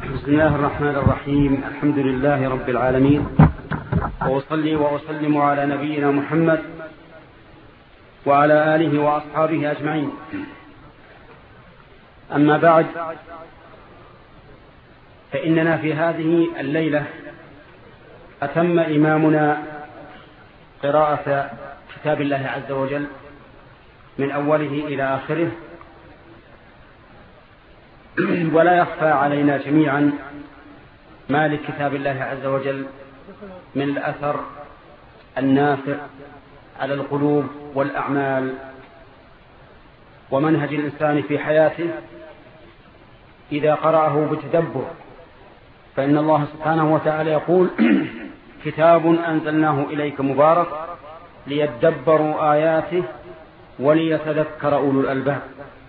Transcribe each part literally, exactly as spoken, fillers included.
بسم الله الرحمن الرحيم. الحمد لله رب العالمين، وأصلي وأسلم على نبينا محمد وعلى آله وأصحابه أجمعين. أما بعد، فإننا في هذه الليلة أتم إمامنا قراءة كتاب الله عز وجل من أوله إلى آخره، ولا يخفى علينا جميعا ما لكتاب الله عز وجل من الأثر النافع على القلوب والأعمال ومنهج الإنسان في حياته إذا قرأه بتدبر. فإن الله سبحانه وتعالى يقول: كتاب أنزلناه إليك مبارك ليدبروا آياته وليتذكر أولو الألباب.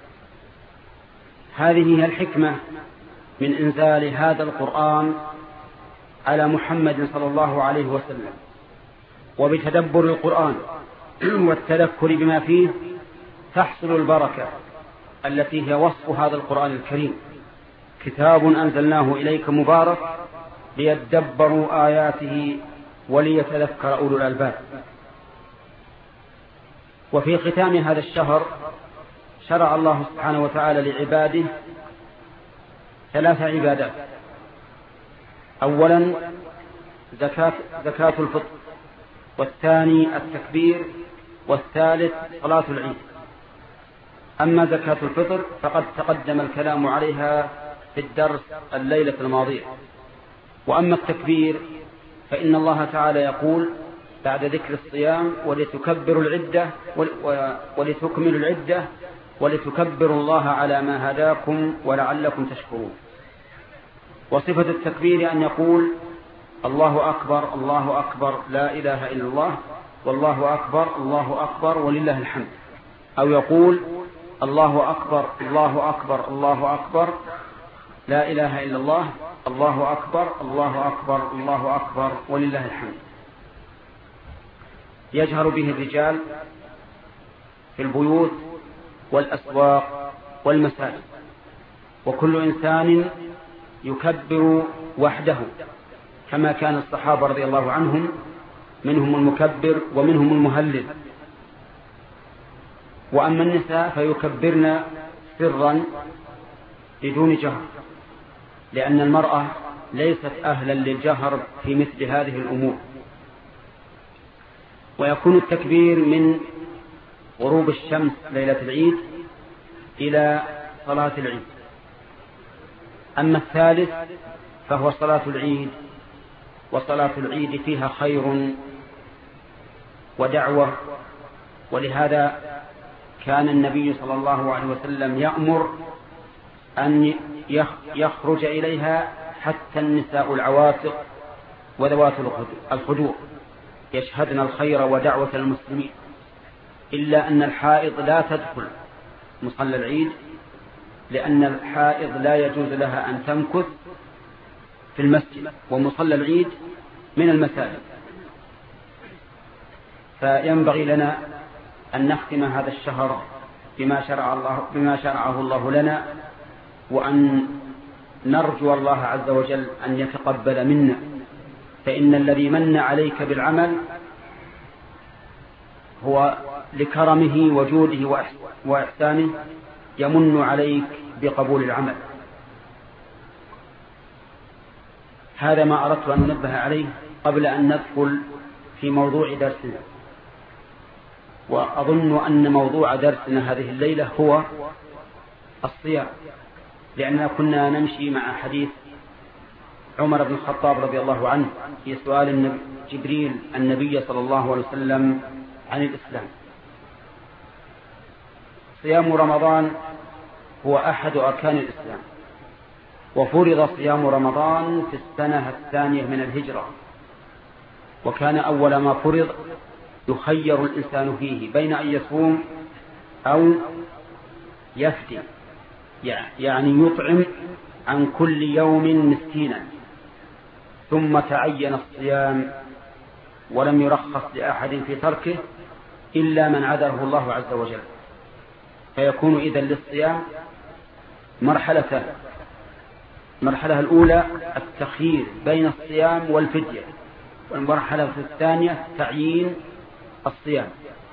هذه هي الحكمة من إنزال هذا القرآن على محمد صلى الله عليه وسلم. وبتدبر القرآن والتذكر بما فيه تحصل البركة التي هي وصف هذا القرآن الكريم: كتاب أنزلناه إليك مبارك ليدبروا آياته وليتذكر أولو الألباب. وفي ختام هذا الشهر شرع الله سبحانه وتعالى لعباده ثلاث عبادات: أولا زكاة, زكاة الفطر، والثاني التكبير، والثالث صلاة العيد. أما زكاة الفطر فقد تقدم الكلام عليها في الدرس الليلة الماضية. وأما التكبير فإن الله تعالى يقول بعد ذكر الصيام: ولتكبروا العدة ولتكملوا العدة ولتكبروا الله على ما هداكم ولعلكم تشكرون. وصفة التكبير أن يقول: الله أكبر الله أكبر لا إله إلا الله، والله أكبر الله أكبر ولله الحمد. أو يقول: الله أكبر الله أكبر الله أكبر لا إله إلا الله، الله أكبر الله أكبر الله أكبر ولله الحمد. يجهر به الرجال في البيوت والأسواق والمساجد، وكل إنسان يكبر وحده كما كان الصحابة رضي الله عنهم منهم المكبر ومنهم المهلل. وأما النساء فيكبرن سرا بدون جهر، لأن المرأة ليست أهلا للجهر في مثل هذه الأمور. ويكون التكبير من غروب الشمس ليلة العيد إلى صلاة العيد. أما الثالث فهو صلاة العيد، وصلاة العيد فيها خير ودعوة، ولهذا كان النبي صلى الله عليه وسلم يأمر أن يخرج إليها حتى النساء العواتق وذوات الخدور يشهدن الخير ودعوة المسلمين، إلا أن الحائض لا تدخل مصلى العيد، لأن الحائض لا يجوز لها أن تمكث في المسجد، ومصلى العيد من المساجد. فينبغي لنا أن نختم هذا الشهر بما شرع الله بما شرعه الله لنا، وأن نرجو الله عز وجل أن يتقبل منا، فإن الذي من عليك بالعمل هو لكرمه وجوده وإحسانه يمن عليك بقبول العمل. هذا ما أردت أن ننبه عليه قبل أن ندخل في موضوع درسنا. وأظن أن موضوع درسنا هذه الليلة هو الصيام، لأننا كنا نمشي مع حديث عمر بن الخطاب رضي الله عنه في سؤال جبريل النبي صلى الله عليه وسلم عن الإسلام. صيام رمضان هو أحد أركان الإسلام، وفرض صيام رمضان في السنة الثانية من الهجرة، وكان أول ما فرض يخير الإنسان فيه بين أن يصوم أو يفدي، يعني يطعم عن كل يوم مسكينا، ثم تعين الصيام ولم يرخص لأحد في تركه إلا من عذره الله عز وجل. فيكون إذن للصيام مرحلتان: المرحلة الأولى التخيير بين الصيام والفدية، والمرحلة الثانية تعيين الصيام.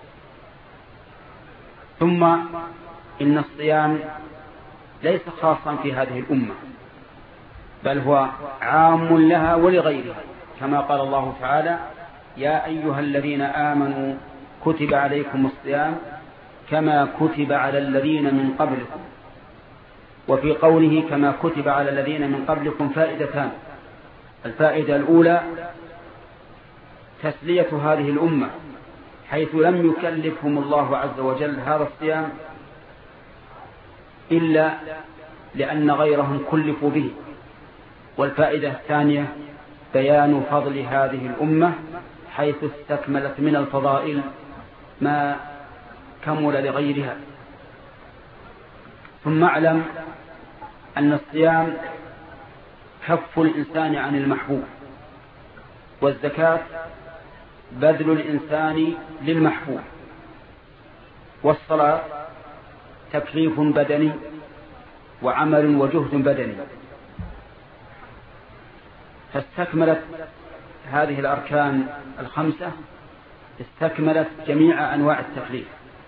ثم إن الصيام ليس خاصا في هذه الأمة، بل هو عام لها ولغيرها، كما قال الله تعالى: يا أيها الذين آمنوا كتب عليكم الصيام كما كتب على الذين من قبلكم. وفي قوله كما كتب على الذين من قبلكم فائدتان: الفائدة الأولى تسلية هذه الأمة، حيث لم يكلفهم الله عز وجل هذا الصيام إلا لأن غيرهم كلفوا به. والفائدة الثانية بيان فضل هذه الأمة، حيث استكملت من الفضائل ما كمل لغيرها. ثم اعلم أن الصيام كف الإنسان عن المحبوب، والزكاة بذل الإنسان للمحبوب، والصلاة تكليف بدني وعمل وجهد بدني. فاستكملت هذه الأركان الخمسة، استكملت جميع أنواع التكليف: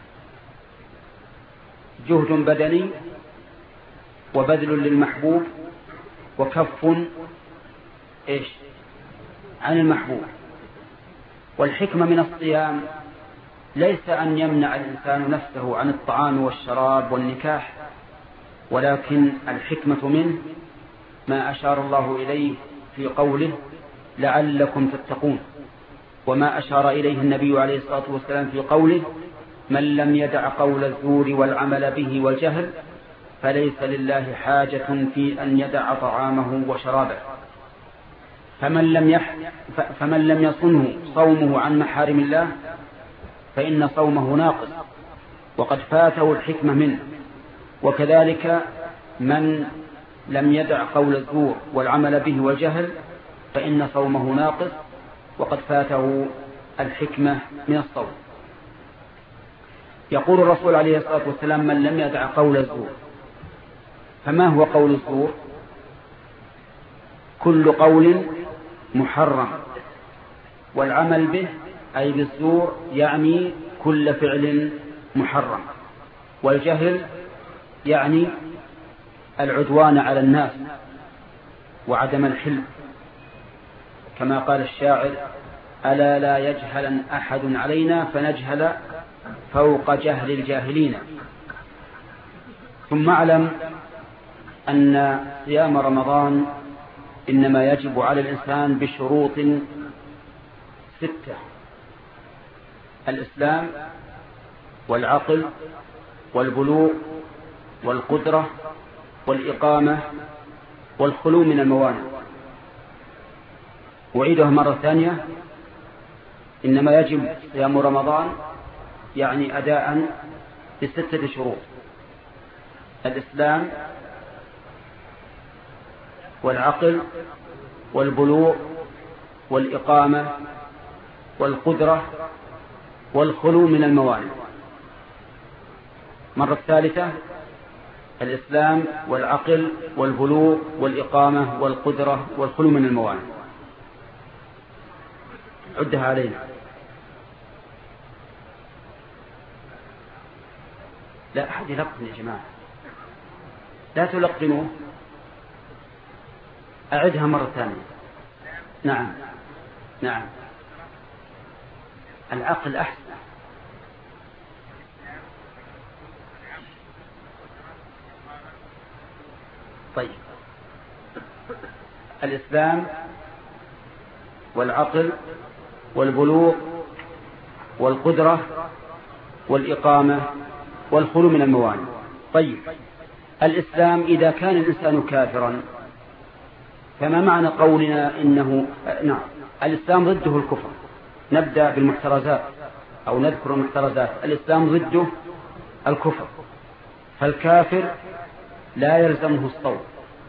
جهد بدني وبذل للمحبوب وكف إيش عن المحبوب. والحكمة من الصيام ليس أن يمنع الإنسان نفسه عن الطعام والشراب والنكاح، ولكن الحكمة منه ما أشار الله إليه في قوله: لعلكم تتقون، وما أشار إليه النبي عليه الصلاة والسلام في قوله: من لم يدع قول الزور والعمل به والجهل فليس لله حاجة في أن يدع طعامه وشرابه. فمن لم, يح... فمن لم يصنه صومه عن محارم الله فإن صومه ناقص وقد فاته الحكمة منه. وكذلك من لم يدع قول الزور والعمل به والجهل فإن صومه ناقص وقد فاته الحكمة من الصوم. يقول الرسول عليه الصلاة والسلام: من لم يدع قول الزور. فما هو قول الزور؟ كل قول محرم، والعمل به أي بالزور يعني كل فعل محرم، والجهل يعني العدوان على الناس وعدم الحلم، كما قال الشاعر: ألا لا يجهل أحد علينا فنجهل فوق جهل الجاهلين. ثم اعلم أن صيام رمضان إنما يجب على الإنسان بشروط ستة: الإسلام والعقل والبلوغ والقدرة والإقامة والخلو من الموانع. أعيدها مرة ثانية: إنما يجب صيام رمضان يعني أداء بستة شروط: الإسلام والعقل والبلوغ والإقامة والقدرة والخلو من الموانع. مرة ثالثة: الإسلام والعقل والبلوغ والإقامة والقدرة والخلو من الموانع. عدها علينا. لا أحد يلقن يا جماعة، لا تلقنوه. أعدها مرة ثانية. نعم نعم العقل أحسن. طيب، الإسلام والعقل والبلوغ والقدرة والإقامة والخلو من الموانع. طيب، الإسلام إذا كان الإنسان كافرا فما معنى قولنا إنه نعم الإسلام ضده الكفر؟ نبدأ بالمحترزات أو نذكر المحترزات. الإسلام ضده الكفر، فالكافر لا يلزمه الصوم،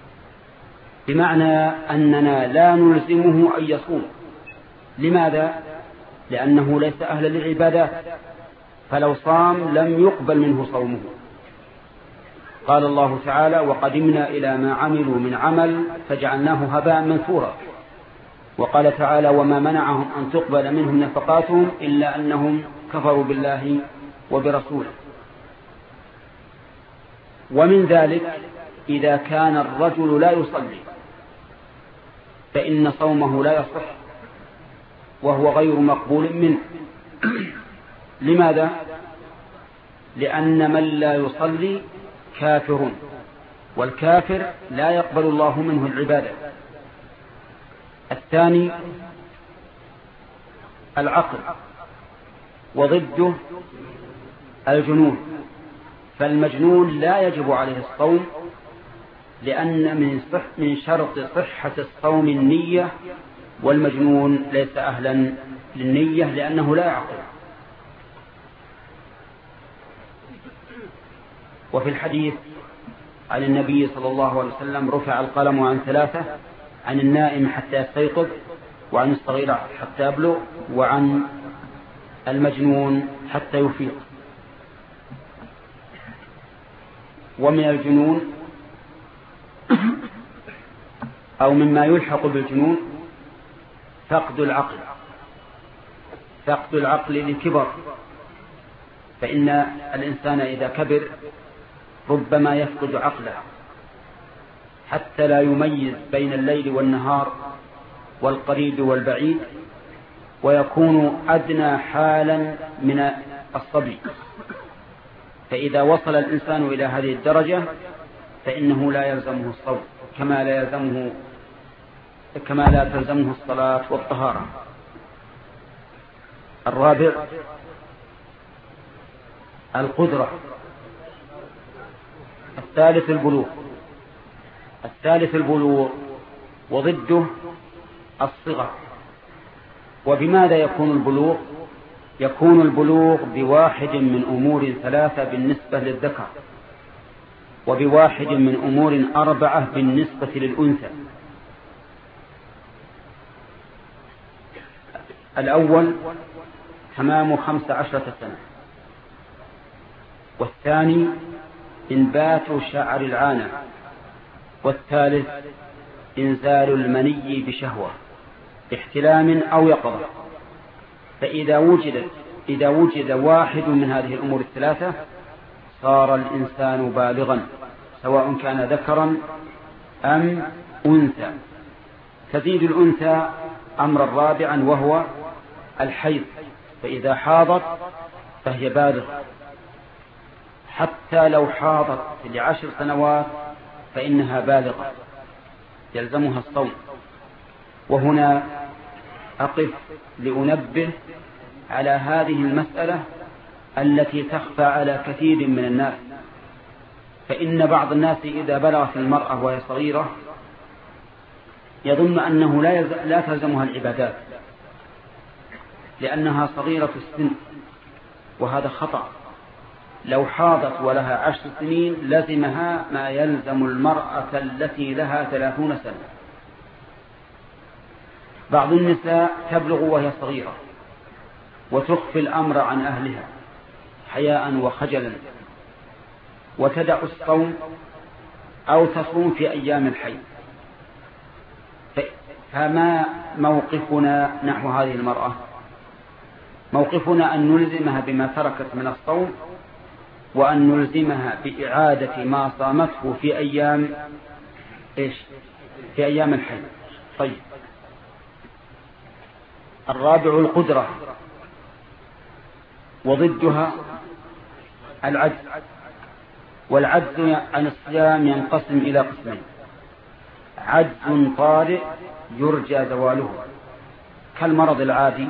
بمعنى أننا لا نلزمه أن يصوم. لماذا؟ لأنه ليس أهلا للعبادات، فلو صام لم يقبل منه صومه. قال الله تعالى: وقدمنا إلى ما عملوا من عمل فجعلناه هباء منثورا. وقال تعالى: وما منعهم أن تقبل منهم نفقاتهم إلا أنهم كفروا بالله وبرسوله. ومن ذلك إذا كان الرجل لا يصلي فإن صومه لا يصح وهو غير مقبول منه. لماذا؟ لأن من لا يصلي كافر، والكافر لا يقبل الله منه العبادة. الثاني العقل، وضده الجنون. فالمجنون لا يجب عليه الصوم، لأن من صح من شرط صحة الصوم النية، والمجنون ليس أهلا للنية لأنه لا يعقل. وفي الحديث عن النبي صلى الله عليه وسلم: رفع القلم عن ثلاثة: عن النائم حتى يستيقظ، وعن الصغير حتى يبلغ، وعن المجنون حتى يفيق. ومن الجنون أو مما يلحق بالجنون فقد العقل، فقد العقل لكبر، فإن الإنسان إذا كبر ربما يفقد عقله حتى لا يميز بين الليل والنهار والقريب والبعيد، ويكون أدنى حالا من الصبي. فإذا وصل الإنسان إلى هذه الدرجة فإنه لا يلزمه الصوم، كما لا يلزمه كما لا تلزمه الصلاة والطهارة. الرابع القدرة. الثالث البلوغ. الثالث البلوغ وضده الصغر. وبماذا يكون البلوغ؟ يكون البلوغ بواحد من أمور ثلاثة بالنسبة للذكر، وبواحد من أمور أربعة بالنسبة للأنثى. الأول تمام خمس عشرة سنة، والثاني إنبات شعر العانة، والثالث إنزال المني بشهوة احتلام أو يقظة. فإذا وجد إذا وجد واحد من هذه الأمور الثلاثة صار الإنسان بالغا، سواء كان ذكرا أم أنثى. تزيد الأنثى أمرا رابعا وهو الحيض، فإذا حاضت فهي بالغة، حتى لو حاضت لعشر سنوات فإنها بالغة يلزمها الصوم. وهنا أقف لأنبه على هذه المسألة التي تخفى على كثير من الناس. فإن بعض الناس إذا بلغت المرأة وهي صغيرة يظن أنه لا, يز... لا تلزمها العبادات لأنها صغيرة السن، وهذا خطأ. لو حاضت ولها عشر سنين لزمها ما يلزم المرأة التي لها ثلاثون سنة. بعض النساء تبلغ وهي صغيرة وتخفي الأمر عن أهلها حياء وخجلا، وتدع الصوم أو تصوم في أيام الحيض. فما موقفنا نحو هذه المرأة؟ موقفنا أن نلزمها بما تركت من الصوم، وأن نلزمها بإعادة ما صامته في أيام إيش؟ في أيام الحيض. طيب، الرابع القدرة وضدها العجز. والعجز عن الصيام ينقسم إلى قسمين: عجز طارئ يرجى زواله كالمرض العادي،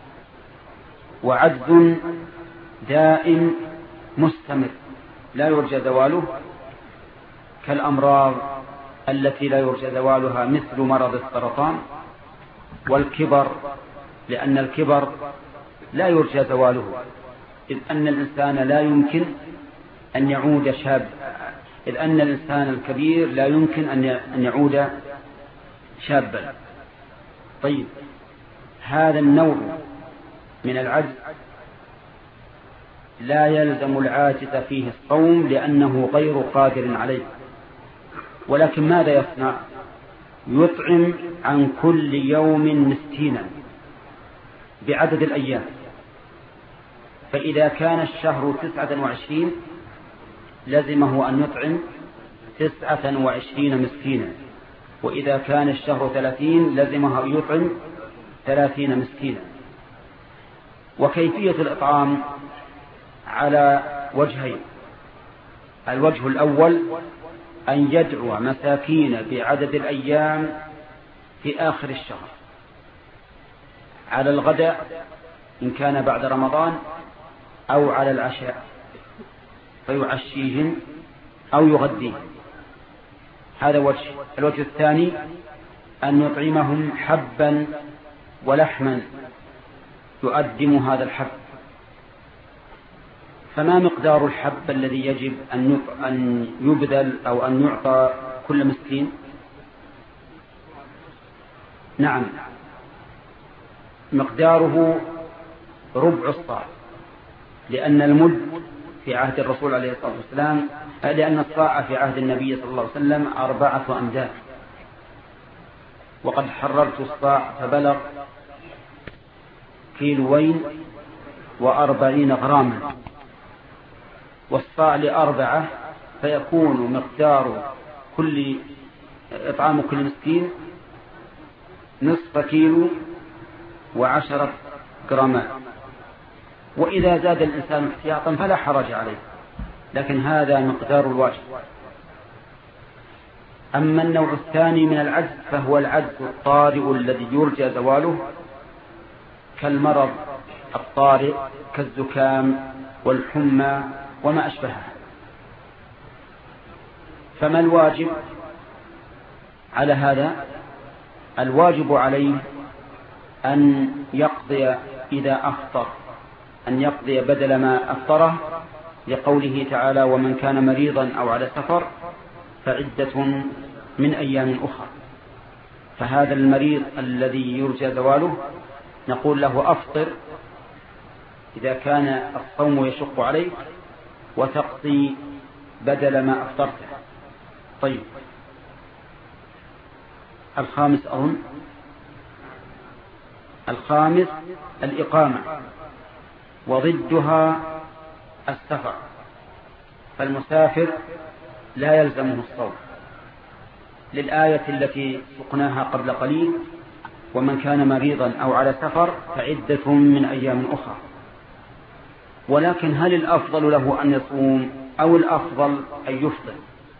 وعجز دائم مستمر لا يرجى زواله كالأمراض التي لا يرجى زوالها مثل مرض السرطان والكبر، لأن الكبر لا يرجى زواله، إذ أن الإنسان لا يمكن أن يعود شاب إذ أن الإنسان الكبير لا يمكن أن يعود شابا. طيب، هذا النوع من العجز لا يلزم العاجز فيه الصوم لأنه غير قادر عليه، ولكن ماذا يصنع؟ يطعم عن كل يوم مسكينا بعدد الأيام. فإذا كان الشهر تسعة وعشرين لزمه أن يطعم تسعة وعشرين مسكينا، وإذا كان الشهر ثلاثين لزمه أن يطعم ثلاثين مسكينا. وكيفية الإطعام على وجهين: الوجه الأول أن يدعو مساكين بعدد الأيام في آخر الشهر على الغداء إن كان بعد رمضان أو على العشاء، فيعشيهم أو يغديهم. هذا وجه. الوجه الثاني أن يطعمهم حبا ولحما يؤدم هذا الحب. فما مقدار الحب الذي يجب أن يبذل أو أن يعطى كل مسكين؟ نعم، مقداره ربع الصاع، لأن المد في عهد الرسول عليه الصلاة والسلام لأن الصاع في عهد النبي صلى الله عليه وسلم أربعة أمداد، وقد حررت الصاع فبلغ كيلوين وأربعين غراما، والصاع لأربعة، فيكون مقدار كل إطعام كل مسكين نصف كيلو وعشرة جرامات. وإذا زاد الإنسان احتياطا فلا حرج عليه، لكن هذا مقدار الواجب. أما النوع الثاني من العجز فهو العجز الطارئ الذي يرجى زواله، كالمرض الطارئ كالزكام والحمى وما أشبهها. فما الواجب على هذا؟ الواجب عليه أن يقضي إذا أفطر أن يقضي بدل ما أفطره، لقوله تعالى: ومن كان مريضا أو على سفر فعدة من أيام أخرى. فهذا المريض الذي يرجى زواله نقول له: أفطر إذا كان الصوم يشق عليك، وتقضي بدل ما أفطرته. طيب، الخامس أظن الخامس الإقامة، وضدها السفر. فالمسافر لا يلزمه الصوم للآية التي سقناها قبل قليل: ومن كان مريضا أو على سفر فعدة من أيام أخرى. ولكن هل الأفضل له أن يصوم أو الأفضل أن يفطر؟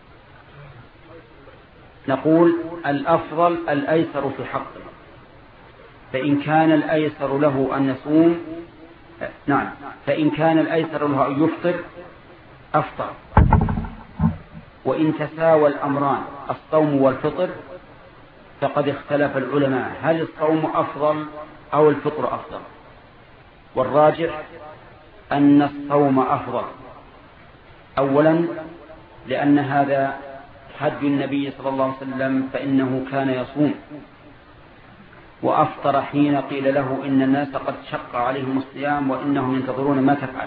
نقول الأفضل الأيسر في حقه، فإن كان الأيسر له أن يصوم نعم فإن كان الأيسر له أن يفطر أفطر. وإن تساوى الأمران الصوم والفطر فقد اختلف العلماء هل الصوم أفضل أو الفطر أفضل، والراجح أن الصوم أفضل. أولا لأن هذا حد النبي صلى الله عليه وسلم، فإنه كان يصوم وأفطر حين قيل له إن الناس قد شق عليهم الصيام وإنهم ينتظرون ما تفعل.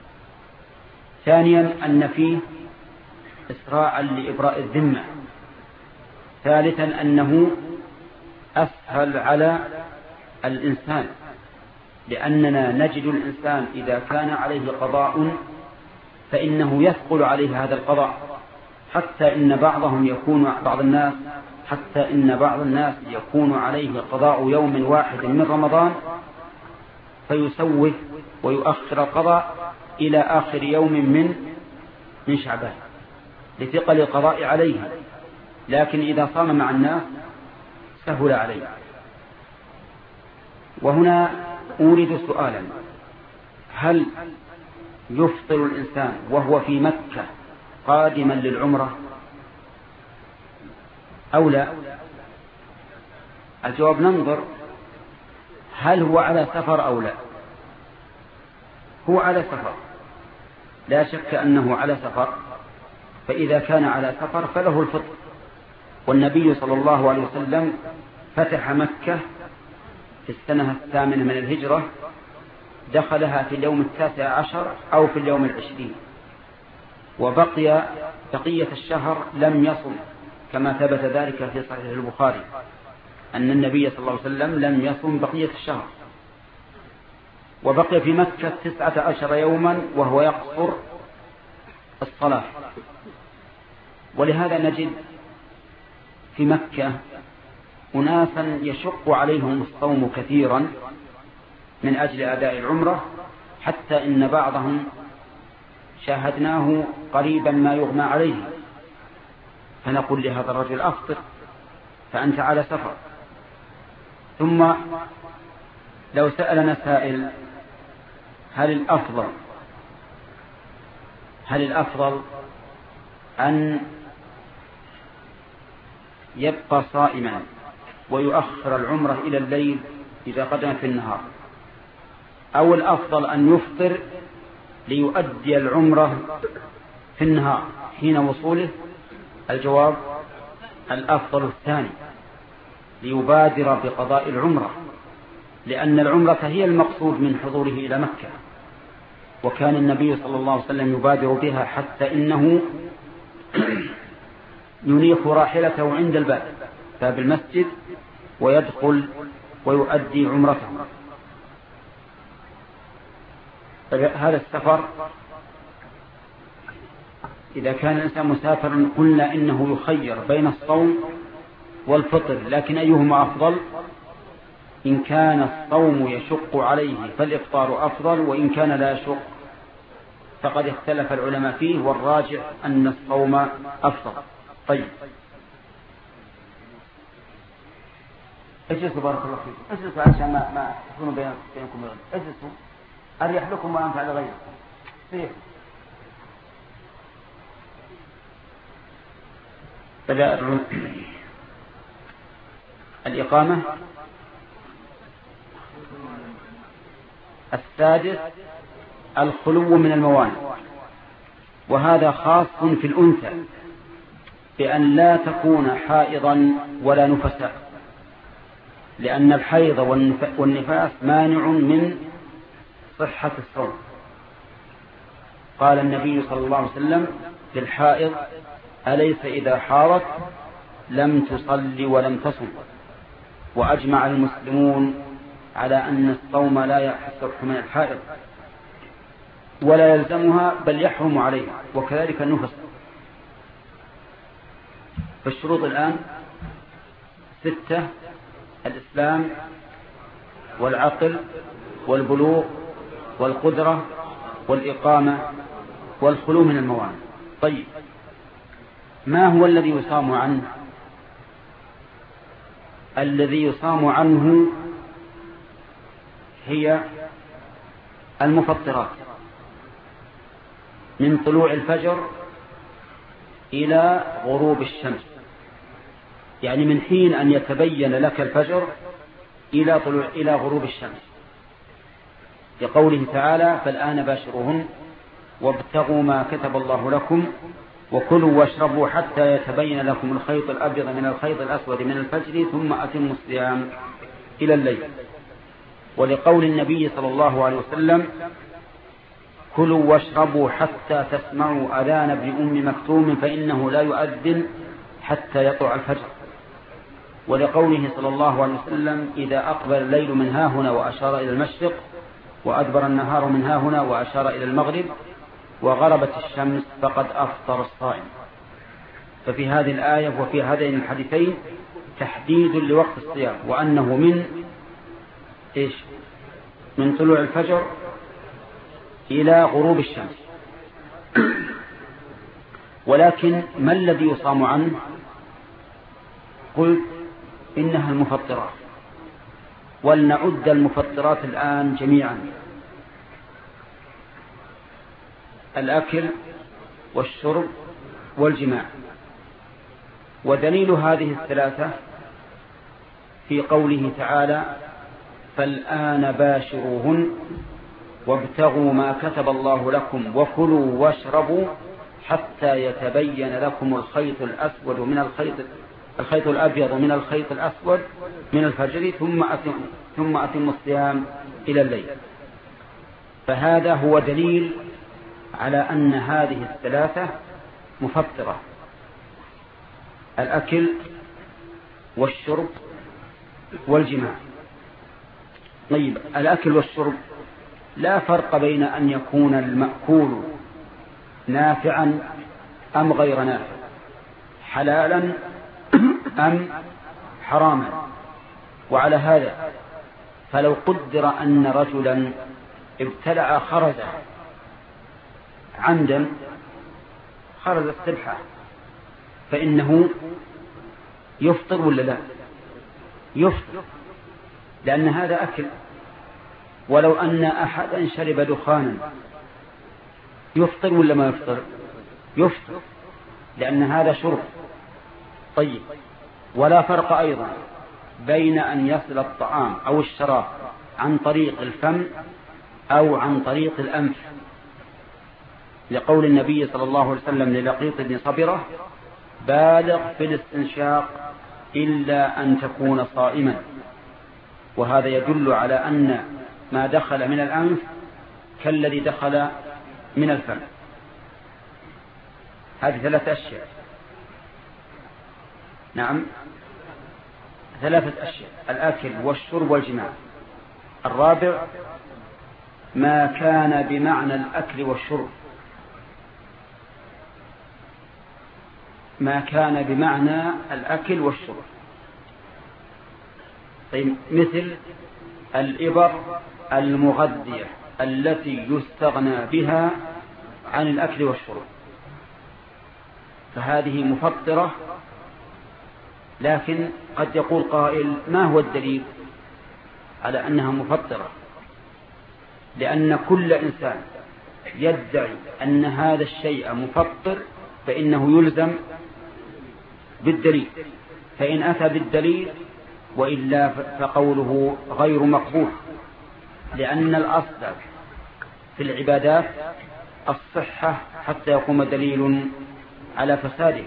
ثانيا أن فيه إسراعا لإبراء الذمة. ثالثا أنه أسهل على الإنسان، لأننا نجد الإنسان إذا كان عليه قضاء فإنه يثقل عليه هذا القضاء، حتى إن بعضهم يكون بعض الناس حتى إن بعض الناس يكون عليه قضاء يوم واحد من رمضان فيسوف ويؤخر القضاء إلى آخر يوم من من شعبان لثقل القضاء عليه، لكن إذا صام مع الناس سهل عليه. وهنا أورد سؤالا: هل يفطر الإنسان وهو في مكة قادما للعمرة أو لا؟ الجواب ننظر هل هو على سفر أو لا. هو على سفر، لا شك أنه على سفر، فإذا كان على سفر فله الفطر. والنبي صلى الله عليه وسلم فتح مكة في السنة الثامنة من الهجرة دخلها في اليوم التاسع عشر أو في اليوم العشرين، وبقي بقية الشهر لم يصم، كما ثبت ذلك في صحيح البخاري أن النبي صلى الله عليه وسلم لم يصم بقية الشهر، وبقي في مكة تسعة عشر يوما وهو يقصر الصلاة. ولهذا نجد في مكة أناسا يشق عليهم الصوم كثيرا من أجل أداء العمرة، حتى إن بعضهم شاهدناه قريبا ما يغمى عليه، فنقول لهذا الرجل أفطر فأنت على سفر. ثم لو سألنا سائل هل الأفضل هل الأفضل أن يبقى صائما ويؤخر العمرة إلى الليل إذا قدم في النهار، أو الأفضل أن يفطر ليؤدي العمرة في النهار حين وصوله؟ الجواب الأفضل الثاني، ليبادر بقضاء العمرة، لأن العمرة هي المقصود من حضوره إلى مكة، وكان النبي صلى الله عليه وسلم يبادر بها حتى إنه ينيخ راحلته عند الباب باب المسجد ويدخل ويؤدي عمرته. هذا السفر إذا كان الإنسان مسافرا قلنا إنه يخير بين الصوم والفطر، لكن أيهما أفضل؟ إن كان الصوم يشق عليه فالإفطار أفضل، وإن كان لا يشق فقد اختلف العلماء فيه، والراجع أن الصوم أفضل. طيب اجلسوا بارك الله فيكم، اجلسوا عشان ما ما تكونوا بينكم وبين، اجلسوا أريح لكم وأنفع لغيركم. فيه بدأ الإقامة. السادس الخلو من الموانع، وهذا خاص في الأنثى بأن لا تكون حائضا ولا نفساء، لأن الحيض والنفاس مانع من صحة الصوم. قال النبي صلى الله عليه وسلم للحائض أليس إذا حارت لم تصلي ولم تصم. وأجمع المسلمون على أن الصوم لا يحصح من الحائض ولا يلزمها بل يحرم عليها، وكذلك النفس. فالشروط الآن ستة: الإسلام والعقل والبلوغ والقدرة والإقامة والخلو من الموانع. طيب ما هو الذي يصام عنه؟ الذي يصام عنه هي المفطرات من طلوع الفجر إلى غروب الشمس، يعني من حين أن يتبين لك الفجر إلى طلوع إلى غروب الشمس، لقوله تعالى فالآن باشروهن وابتغوا ما كتب الله لكم وكلوا واشربوا حتى يتبين لكم الخيط الأبيض من الخيط الأسود من الفجر ثم أتموا الصيام إلى الليل. ولقول النبي صلى الله عليه وسلم كلوا واشربوا حتى تسمعوا أذان ابن أم مكتوم فإنه لا يؤذن حتى يطلع الفجر. ولقوله صلى الله عليه وسلم إذا أقبل الليل من ها هنا وأشار إلى المشرق وأدبر النهار من ها هنا وأشار إلى المغرب وغربت الشمس فقد أفطر الصائم. ففي هذه الآية وفي هذين الحديثين تحديد لوقت الصيام، وأنه من إيش؟ من طلوع الفجر إلى غروب الشمس. ولكن ما الذي يصام عنه؟ قلت إنها المفطرات، ولنعد المفطرات الآن جميعا: الأكل والشرب والجماع. ودليل هذه الثلاثة في قوله تعالى فالآن باشروهن وابتغوا ما كتب الله لكم وكلوا واشربوا حتى يتبين لكم الخيط الأسود من الخيط الخيط الأبيض من الخيط الأسود من الفجر ثم أتم ثم أتم الصيام إلى الليل. فهذا هو دليل على أن هذه الثلاثة مفطرة: الأكل والشرب والجماع. طيب، الأكل والشرب لا فرق بين أن يكون المأكول نافعا أم غير نافع، حلالا أم حراما. وعلى هذا فلو قدر أن رجلا ابتلع خرزة عمدا، خرز السبحة، فإنه يفطر ولا لا؟ يفطر، لأن هذا أكل. ولو أن أحدا شرب دخانا يفطر ولا ما يفطر؟ يفطر، لأن هذا شرب. طيب، ولا فرق أيضا بين أن يصل الطعام أو الشراب عن طريق الفم أو عن طريق الأنف، لقول النبي صلى الله عليه وسلم للقيط بن صبرة: بالغ في الاستنشاق إلا أن تكون صائما. وهذا يدل على أن ما دخل من الأنف كالذي دخل من الفم. هذه ثلاثة أشياء. نعم، ثلاثة أشياء: الأكل والشرب والجماع. الرابع ما كان بمعنى الأكل والشرب، ما كان بمعنى الأكل والشرب. طيب، مثل الإبر المغذية التي يستغنى بها عن الأكل والشرب، فهذه مفطرة. لكن قد يقول قائل: ما هو الدليل على أنها مفطرة؟ لأن كل إنسان يدعي أن هذا الشيء مفطر فإنه يلزم بالدليل، فإن أتى بالدليل وإلا فقوله غير مقبول، لأن الأصل في العبادات الصحة حتى يقوم دليل على فساده.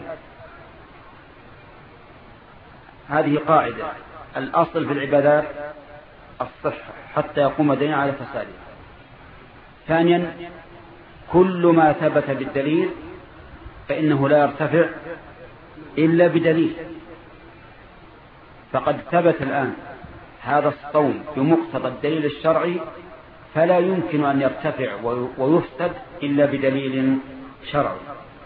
هذه قاعدة: الأصل في العبادات الصحة حتى يقوم دليل على فساده. ثانيا، كل ما ثبت بالدليل فإنه لا يرتفع إلا بدليل. فقد ثبت الآن هذا الصوم بمقتضى الدليل الشرعي، فلا يمكن أن يرتفع ويفسد إلا بدليل شرعي.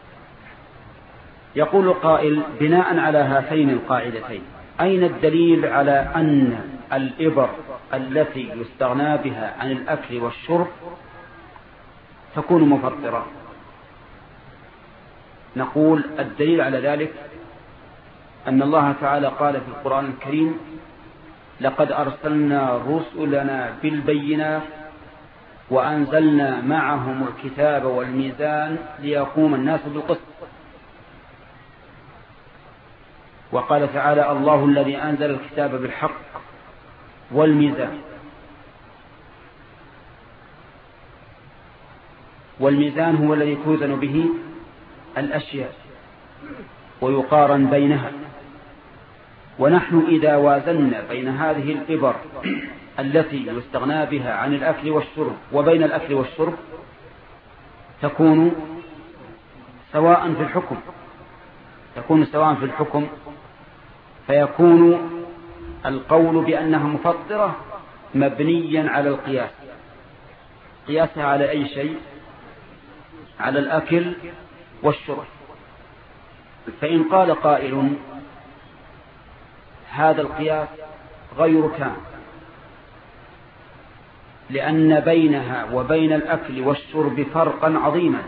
يقول القائل: بناء على هاتين القاعدتين أين الدليل على أن الإبر التي يستغنى بها عن الأكل والشرب تكون مفطرة؟ نقول: الدليل على ذلك أن الله تعالى قال في القرآن الكريم: لقد أرسلنا رسلنا بالبينات وأنزلنا معهم الكتاب والميزان ليقوم الناس بالقسط. وقال تعالى: الله الذي أنزل الكتاب بالحق والميزان. والميزان هو الذي توزن به الأشياء ويقارن بينها. ونحن إذا وازنا بين هذه الإبر التي يستغنى بها عن الأكل والشرب وبين الأكل والشرب تكون سواء في الحكم، تكون سواء في الحكم فيكون القول بأنها مفطرة مبنيا على القياس. قياسها على أي شيء؟ على الأكل والشرب. فإن قال قائل: هذا القياس غير تام، لأن بينها وبين الأكل والشرب فرقا عظيما.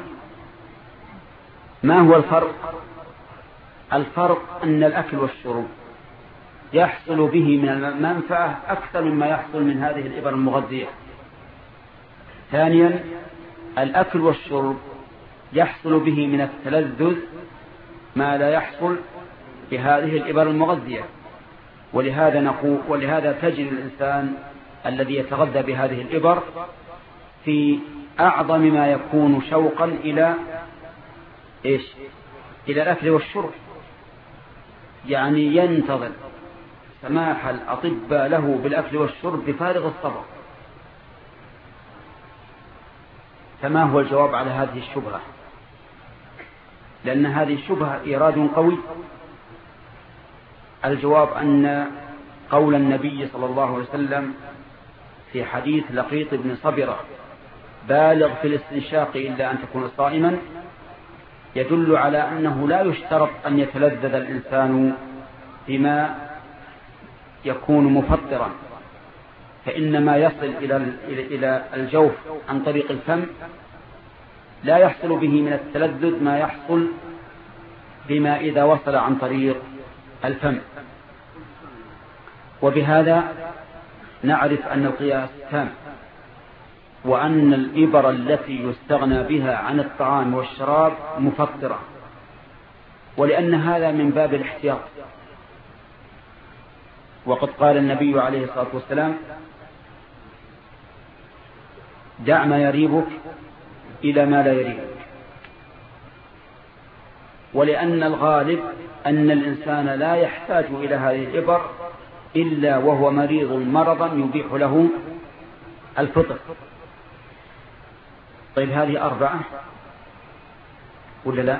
ما هو الفرق؟ الفرق أن الأكل والشرب يحصل به من المنفعة أكثر مما يحصل من هذه الإبر المغذية. ثانيا، الأكل والشرب يحصل به من التلذذ ما لا يحصل بهذه الإبر المغذية. ولهذا نقول ولهذا تجد الإنسان الذي يتغذى بهذه الإبر في أعظم ما يكون شوقا إلى إيش؟ إلى الأكل والشرب، يعني ينتظر سماح الأطباء له بالأكل والشرب بفارغ الصبر. فما هو الجواب على هذه الشبهة؟ لأن هذه الشبهة إيراد قوي. الجواب أن قول النبي صلى الله عليه وسلم في حديث لقيط بن صبرة بالغ في الاستنشاق إلا أن تكون صائما يدل على أنه لا يشترط أن يتلذذ الإنسان بما يكون مفطرا، فإنما يصل إلى الجوف عن طريق الفم لا يحصل به من التلذذ ما يحصل بما إذا وصل عن طريق الفم. وبهذا نعرف أن القياس تام، وأن الإبر التي يستغنى بها عن الطعام والشراب مفطرة، ولأن هذا من باب الاحتياط. وقد قال النبي عليه الصلاة والسلام: دع ما يريبك إلى ما لا يريبك. ولأن الغالب أن الإنسان لا يحتاج إلى هذه الإبر إلا وهو مريض مرضا يبيح له الفطر. طيب هذه أربعة ولا لا؟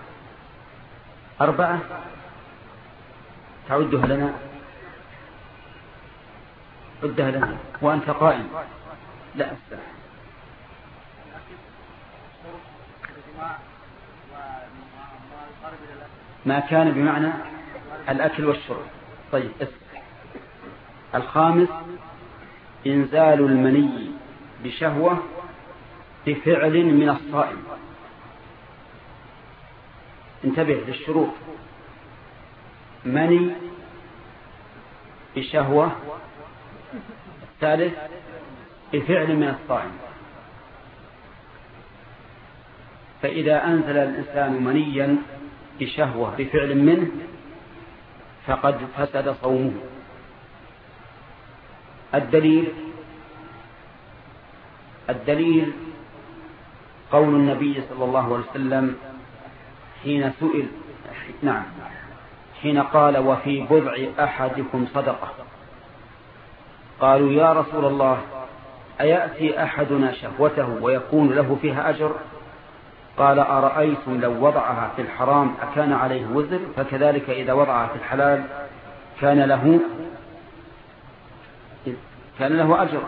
أربعة تعدها لنا، عدها لنا وأنت قائم. لا أستطيع. ما كان بمعنى الأكل والشرب. طيب اسمع. الخامس إنزال المني بشهوة بفعل من الصائم. انتبه للشروط: مني بشهوة، الثالث بفعل من الصائم. فإذا أنزل الإنسان منيا بشهوة بفعل منه فقد فسد صومه. الدليل الدليل قول النبي صلى الله عليه وسلم حين سئل نعم حين قال: وفي بضع أحدكم صدقة. قالوا: يا رسول الله، أيأتي أحدنا شهوته ويكون له فيها أجر؟ قال: أرأيتم لو وضعها في الحرام أكان عليه وزر؟ فكذلك إذا وضعها في الحلال كان له كان له أجر.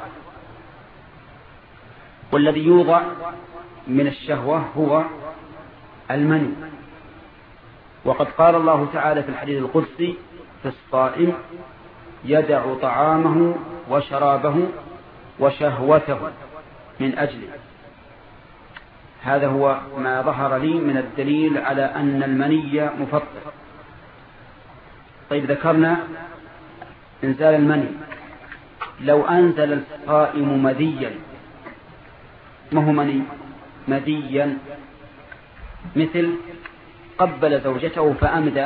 والذي يوضع من الشهوة هو المني. وقد قال الله تعالى في الحديث القدسي في الصائم: يدع طعامه وشرابه وشهوته من أجله. هذا هو ما ظهر لي من الدليل على أن المني مفطر. طيب ذكرنا إنزال المني. لو أنزل الصائم مذيا، ما هو مني؟ مذيا، مثل قبل زوجته فأمدى،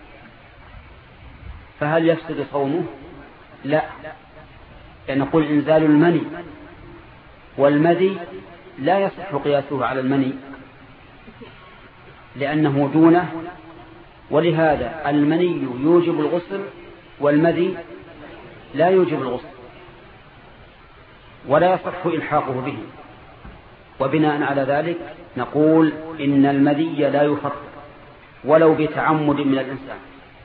فهل يفسد صومه؟ لا، يعني نقول إنزال المني، والمذي لا يصح قياسه على المني لأنه دونه، ولهذا المني يوجب الغسل والمذي لا يوجب الغسل ولا يصح إلحاقه به. وبناء على ذلك نقول إن المذي لا يفطر ولو بتعمد من الإنسان.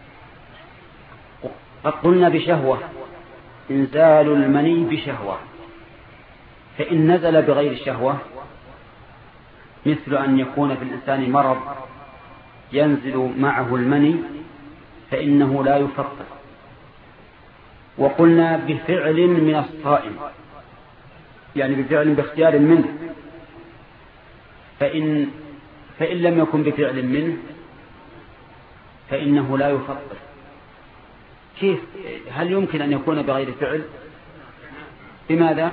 قد قلنا بشهوة، إنزال المني بشهوة، فإن نزل بغير الشهوة مثل أن يكون في الإنسان مرض ينزل معه المني فإنه لا يفطر. وقلنا بفعل من الصائم، يعني بفعل باختيار منه، فإن, فإن لم يكن بفعل منه فإنه لا يفطر. كيف؟ هل يمكن أن يكون بغير فعل؟ بماذا؟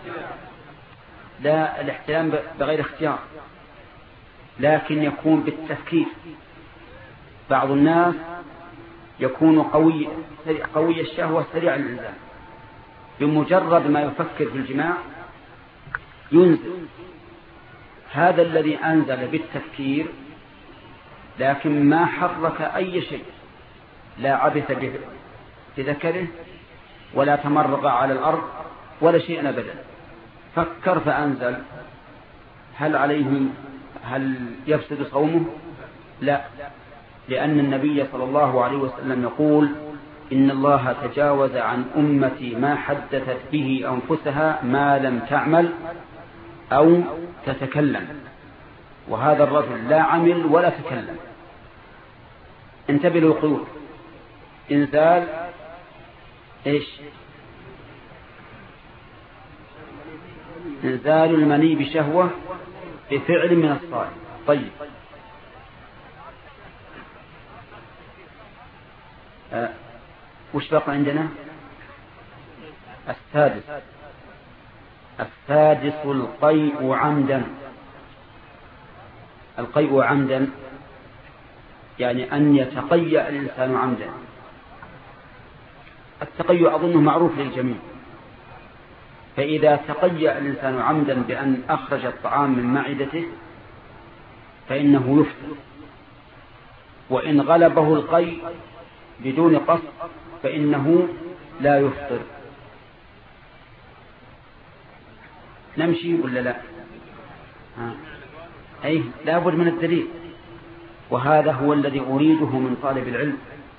لا، الاحتلام بغير اختيار، لكن يكون بالتفكير. بعض الناس يكون قوي قوي الشهوة سريع الإنزال، بمجرد ما يفكر في الجماع ينزل. هذا الذي أنزل بالتفكير لكن ما حرك أي شيء، لا عبث بذكره ولا تمرغ على الأرض ولا شيء أبدا، فكر فأنزل، هل عليه هل يفسد صومه؟ لا، لأن النبي صلى الله عليه وسلم يقول إن الله تجاوز عن أمتي ما حدثت به أنفسها ما لم تعمل أو تتكلم. وهذا الرجل لا عمل ولا تكلم. انتبه للقيود. إنزال إيش؟ إنزال المني بشهوة بفعل من الصائم. طيب، أه وش بقى عندنا؟ السادس السادس القيء عمدا. القيء عمدا يعني أن يتقيأ الإنسان عمدا. التقيؤ أظنه معروف للجميع. فإذا تقيأ الإنسان عمدا بأن أخرج الطعام من معدته فإنه يفطر، وإن غلبه القيء بدون قصد فإنه لا يفطر. نمشي ولا لا؟ ها. أي لا بد من الدليل، وهذا هو الذي أريده من طالب العلم.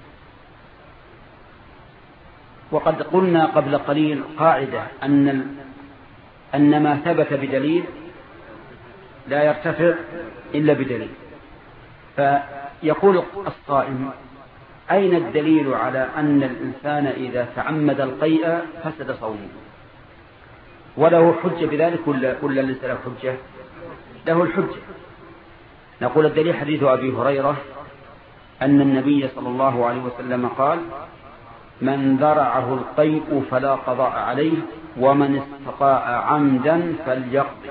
وقد قلنا قبل قليل قاعدة أن أن ما ثبت بدليل لا يرتفع إلا بدليل. فيقول الصائم: أين الدليل على أن الإنسان إذا تعمد القيء فسد صومه؟ وله حجة بذلك ولا ليس له حجة؟ له الحجة. نقول الدليل حديث أبي هريرة أن النبي صلى الله عليه وسلم قال: من ذرعه القيء فلا قضاء عليه ومن استطاع عمدا فليقضي.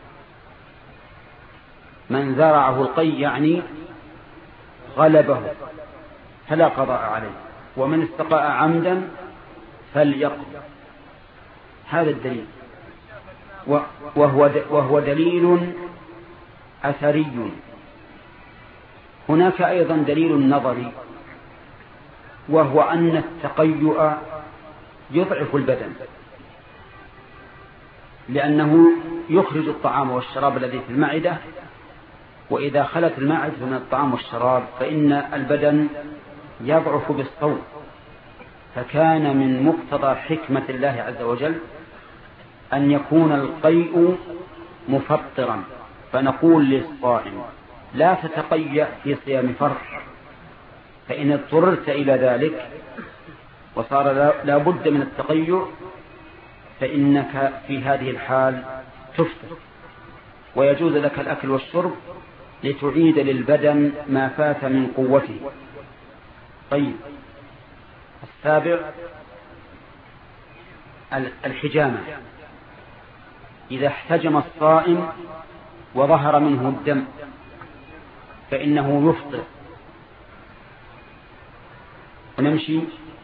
من ذرعه القيء يعني غلبه فلا قضاء عليه، ومن استطاع عمدا فليقضي. هذا الدليل، وهو وهو دليل أثري. هناك أيضا دليل نظري، وهو أن التقيؤ يضعف البدن، لأنه يخرج الطعام والشراب الذي في المعدة، وإذا خلت المعدة من الطعام والشراب فإن البدن يضعف بالصوم. فكان من مقتضى حكمة الله عز وجل أن يكون القيء مفطرا، فنقول للصائم: لا تتقيأ في صيام فرح، فإن اضطررت إلى ذلك وصار لا بد من التقيؤ فإنك في هذه الحال تفطر، ويجوز لك الأكل والشرب لتعيد للبدن ما فات من قوته. طيب، السابع الحجامة. إذا احتجم الصائم وظهر منه الدم فإنه يفطر. ونمشي؟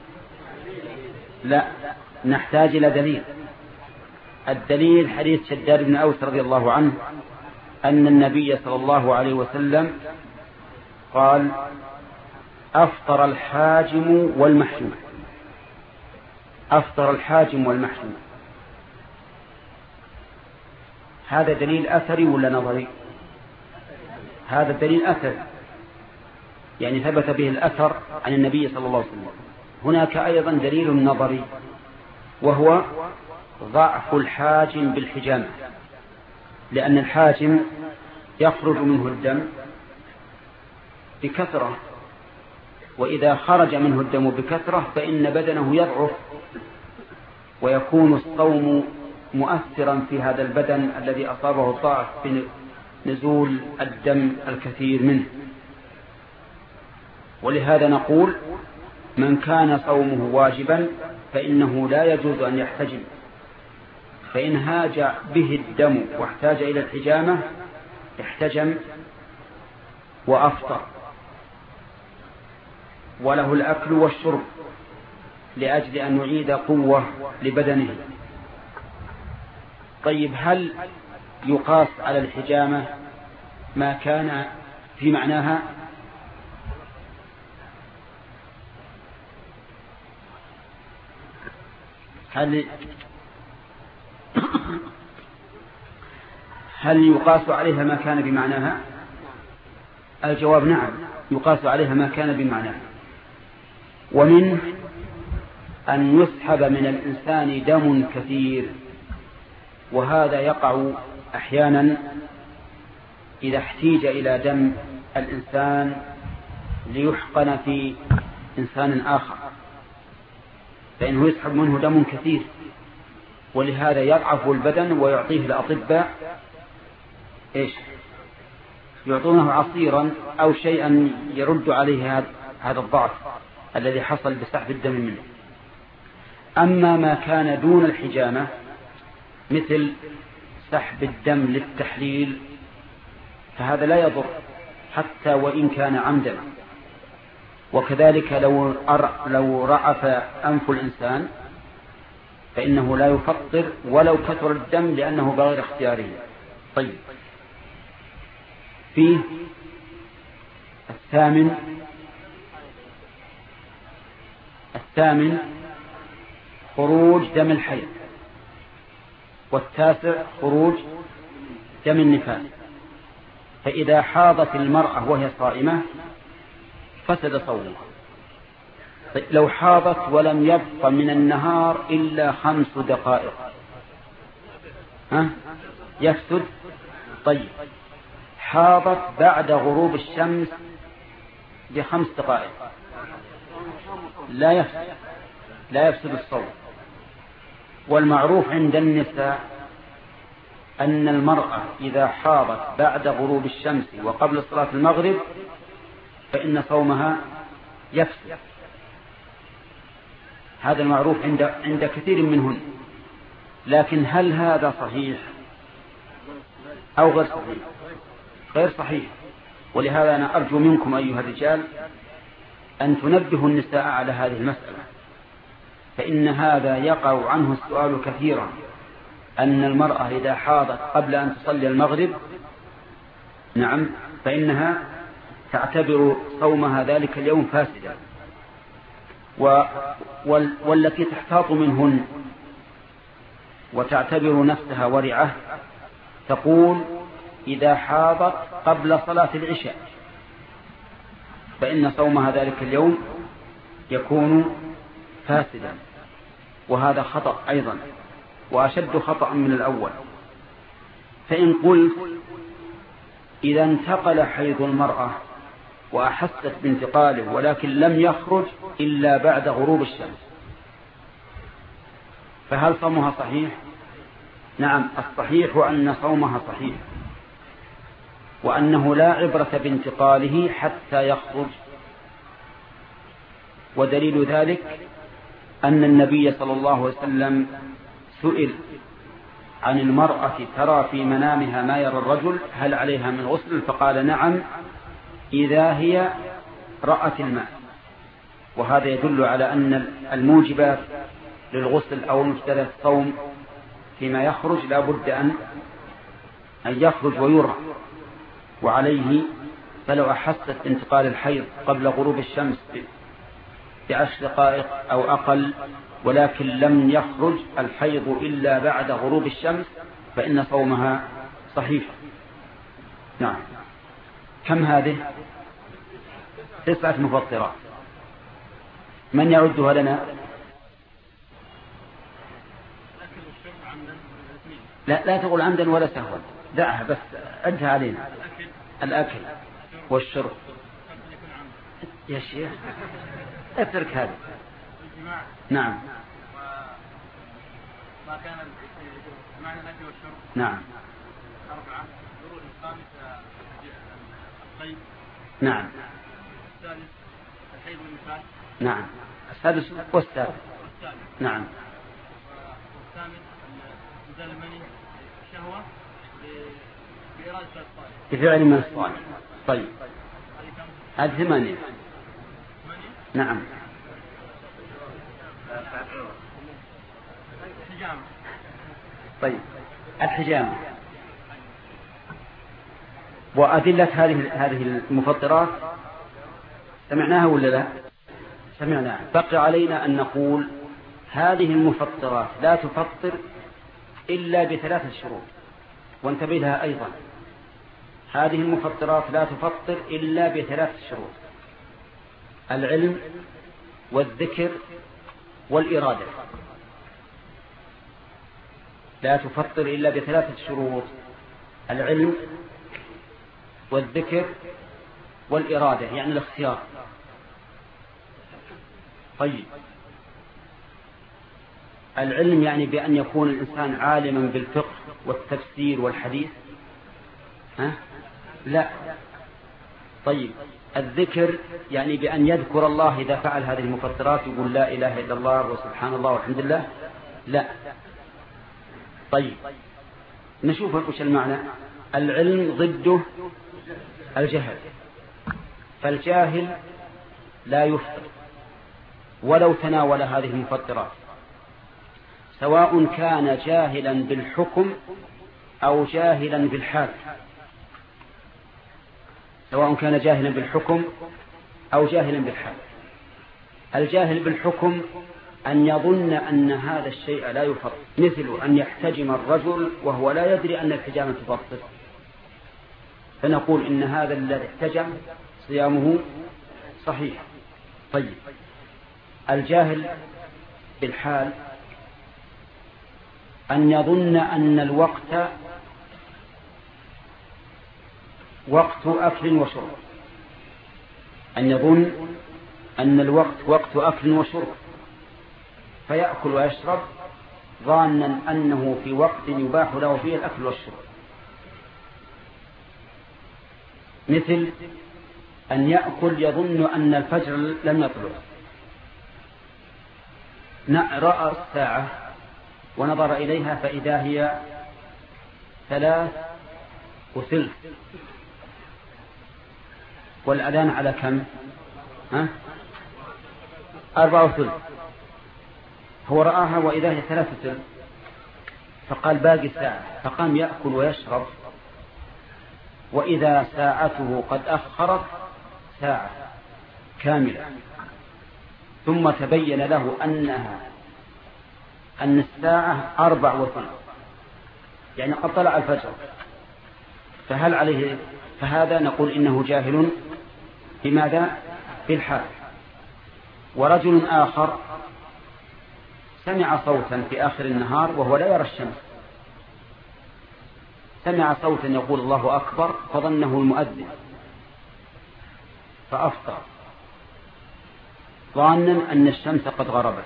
لا، نحتاج إلى دليل. الدليل حديث شداد بن أوس رضي الله عنه أن النبي صلى الله عليه وسلم قال: أفطر الحاجم والمحجوم. أفطر الحاجم والمحجوم. هذا دليل أثري ولا نظري؟ هذا دليل أثري، يعني ثبت به الأثر عن النبي صلى الله عليه وسلم. هناك أيضا دليل نظري، وهو ضعف الحاجم بالحجامة، لأن الحاجم يخرج منه الدم بكثرة، وإذا خرج منه الدم بكثرة فإن بدنه يضعف، ويكون الصوم مؤثرا في هذا البدن الذي أصابه الضعف بنزول الدم الكثير منه. ولهذا نقول: من كان صومه واجبا فإنه لا يجوز أن يحتجم، فإن هاج به الدم واحتاج إلى الحجامة احتجم وأفطر، وله الأكل والشرب لأجل أن يعيد قوة لبدنه. طيب، هل يقاس على الحجامة ما كان في معناها؟ هل هل يقاس عليها ما كان بمعناها؟ الجواب نعم، يقاس عليها ما كان بمعناها. ومن أن يسحب من الإنسان دم كثير، وهذا يقع أحيانا إذا احتيج إلى دم الإنسان ليحقن في إنسان آخر، فإنه يسحب منه دم كثير، ولهذا يضعف البدن ويعطيه الأطباء إيش؟ يعطونه عصيرا أو شيئا يرد عليه هذا الضعف الذي حصل بسحب الدم منه. أما ما كان دون الحجامة مثل سحب الدم للتحليل فهذا لا يضر حتى وإن كان عمدا. وكذلك لو لو رعف أنف الإنسان فإنه لا يفطر ولو كثر الدم لأنه بغير اختياره. طيب، فيه الثامن الثامن خروج دم الحيض، والتاسع خروج دم النفاس. فإذا حاضت المرأة وهي صائمة فسد صومها. لو حاضت ولم يبق من النهار إلا خمس دقائق ها يفسد. طيب، حاضت بعد غروب الشمس بخمس دقائق لا يفسد لا يفسد الصوم. والمعروف عند النساء أن المرأة إذا حاضت بعد غروب الشمس وقبل صلاة المغرب فإن صومها يفسد. هذا المعروف عند عند كثير منهن. لكن هل هذا صحيح أو غير صحيح؟ غير صحيح. ولهذا أنا أرجو منكم أيها الرجال أن تنبهوا النساء على هذه المسألة، فإن هذا يقع عنه السؤال كثيرا، أن المرأة إذا حاضت قبل أن تصلي المغرب نعم فإنها تعتبر صومها ذلك اليوم فاسدا. والتي تحتاط منهن وتعتبر نفسها ورعة تقول إذا حاضت قبل صلاة العشاء فإن صومها ذلك اليوم يكون فاسدا، وهذا خطأ أيضا وأشد خطأ من الأول. فإن قلت إذا انتقل حيض المرأة وأحست بانتقاله ولكن لم يخرج إلا بعد غروب الشمس فهل صومها صحيح؟ نعم، الصحيح أن صومها صحيح، وأنه لا عبرة بانتقاله حتى يخرج. ودليل ذلك أن النبي صلى الله عليه وسلم سئل عن المرأة ترى في منامها ما يرى الرجل هل عليها من غسل؟ فقال نعم إذا هي رأت الماء. وهذا يدل على أن الموجبات للغسل أو مفترض الصوم فيما يخرج لا بد أن أن يخرج ويرى. وعليه فلو أحست انتقال الحيض قبل غروب الشمس بعشر دقائق أو أقل ولكن لم يخرج الحيض إلا بعد غروب الشمس فإن صومها صحيح. نعم. كم هذه؟ تسعة مفطرات. من يعدها لنا؟ لا لا تقول عمدا ولا سهوا، دعها بس عدها علينا. الأكل والشرب يا شيخ اترك هذا. نعم. ما كان معنى الأكل والشرب نعم أربعة. الخامس الصيد نعم. الثالث الحيض والنفاس نعم. السادس والسابع نعم. والثامن إنزال المني الشهوة بإرادة الصالح بفعل من الصالح. طيب هذه ثمانية. نعم. طيب الحجامة وأدلة هذه هذه المفطرات سمعناها ولا لا؟ سمعناها. بقي علينا أن نقول هذه المفطرات لا تفطر إلا بثلاثة شروط. وانتبه لها أيضا، هذه المفطرات لا تفطر إلا بثلاث شروط: العلم والذكر والإرادة. لا تفطر إلا بثلاثة شروط: العلم والذكر والإرادة، يعني الاختيار. طيب، العلم يعني بأن يكون الإنسان عالما بالفقه والتفسير والحديث؟ ها؟ لا. طيب، الذكر يعني بأن يذكر الله إذا فعل هذه المفطرات، يقول لا إله إلا الله وسبحان الله والحمد لله؟ لا. طيب، نشوف وش المعنى. العلم ضده الجهل، فالجاهل لا يفطر ولو تناول هذه المفطرات، سواء كان جاهلا بالحكم أو جاهلا بالحال. سواء كان جاهلا بالحكم أو جاهلا بالحال. الجاهل بالحكم أن يظن أن هذا الشيء لا يفطر، مثل أن يحتجم الرجل وهو لا يدري أن الحجامة تفطر، فنقول إن هذا الذي احتجم صيامه صحيح. طيب، الجاهل بالحال أن يظن أن الوقت وقت أكل وشرب، أن يظن أن الوقت وقت أكل وشرب، فيأكل ويشرب ظانا أنه في وقت يباح له فيه الأكل والشرب. مثل أن يأكل يظن أن الفجر لم يطلع، رأى الساعة ونظر إليها فإذا هي ثلاث وثلث، والأذان على كم؟ ها؟ أربعة وثلث. هو رآها وإذا هي ثلاث وثلث، فقال باقي ساعة، فقام يأكل ويشرب، وإذا ساعته قد أخرت ساعة كاملة، ثم تبين له أنها أن الساعة أربع وثلث، يعني قد طلع الفجر. فهل عليه؟ فهذا نقول إنه جاهل بماذا؟ بالحال. ورجل آخر سمع صوتا في آخر النهار وهو لا يرى الشمس، سمع صوتا يقول الله أكبر فظنه المؤذن فأفطر ظانا أن الشمس قد غربت،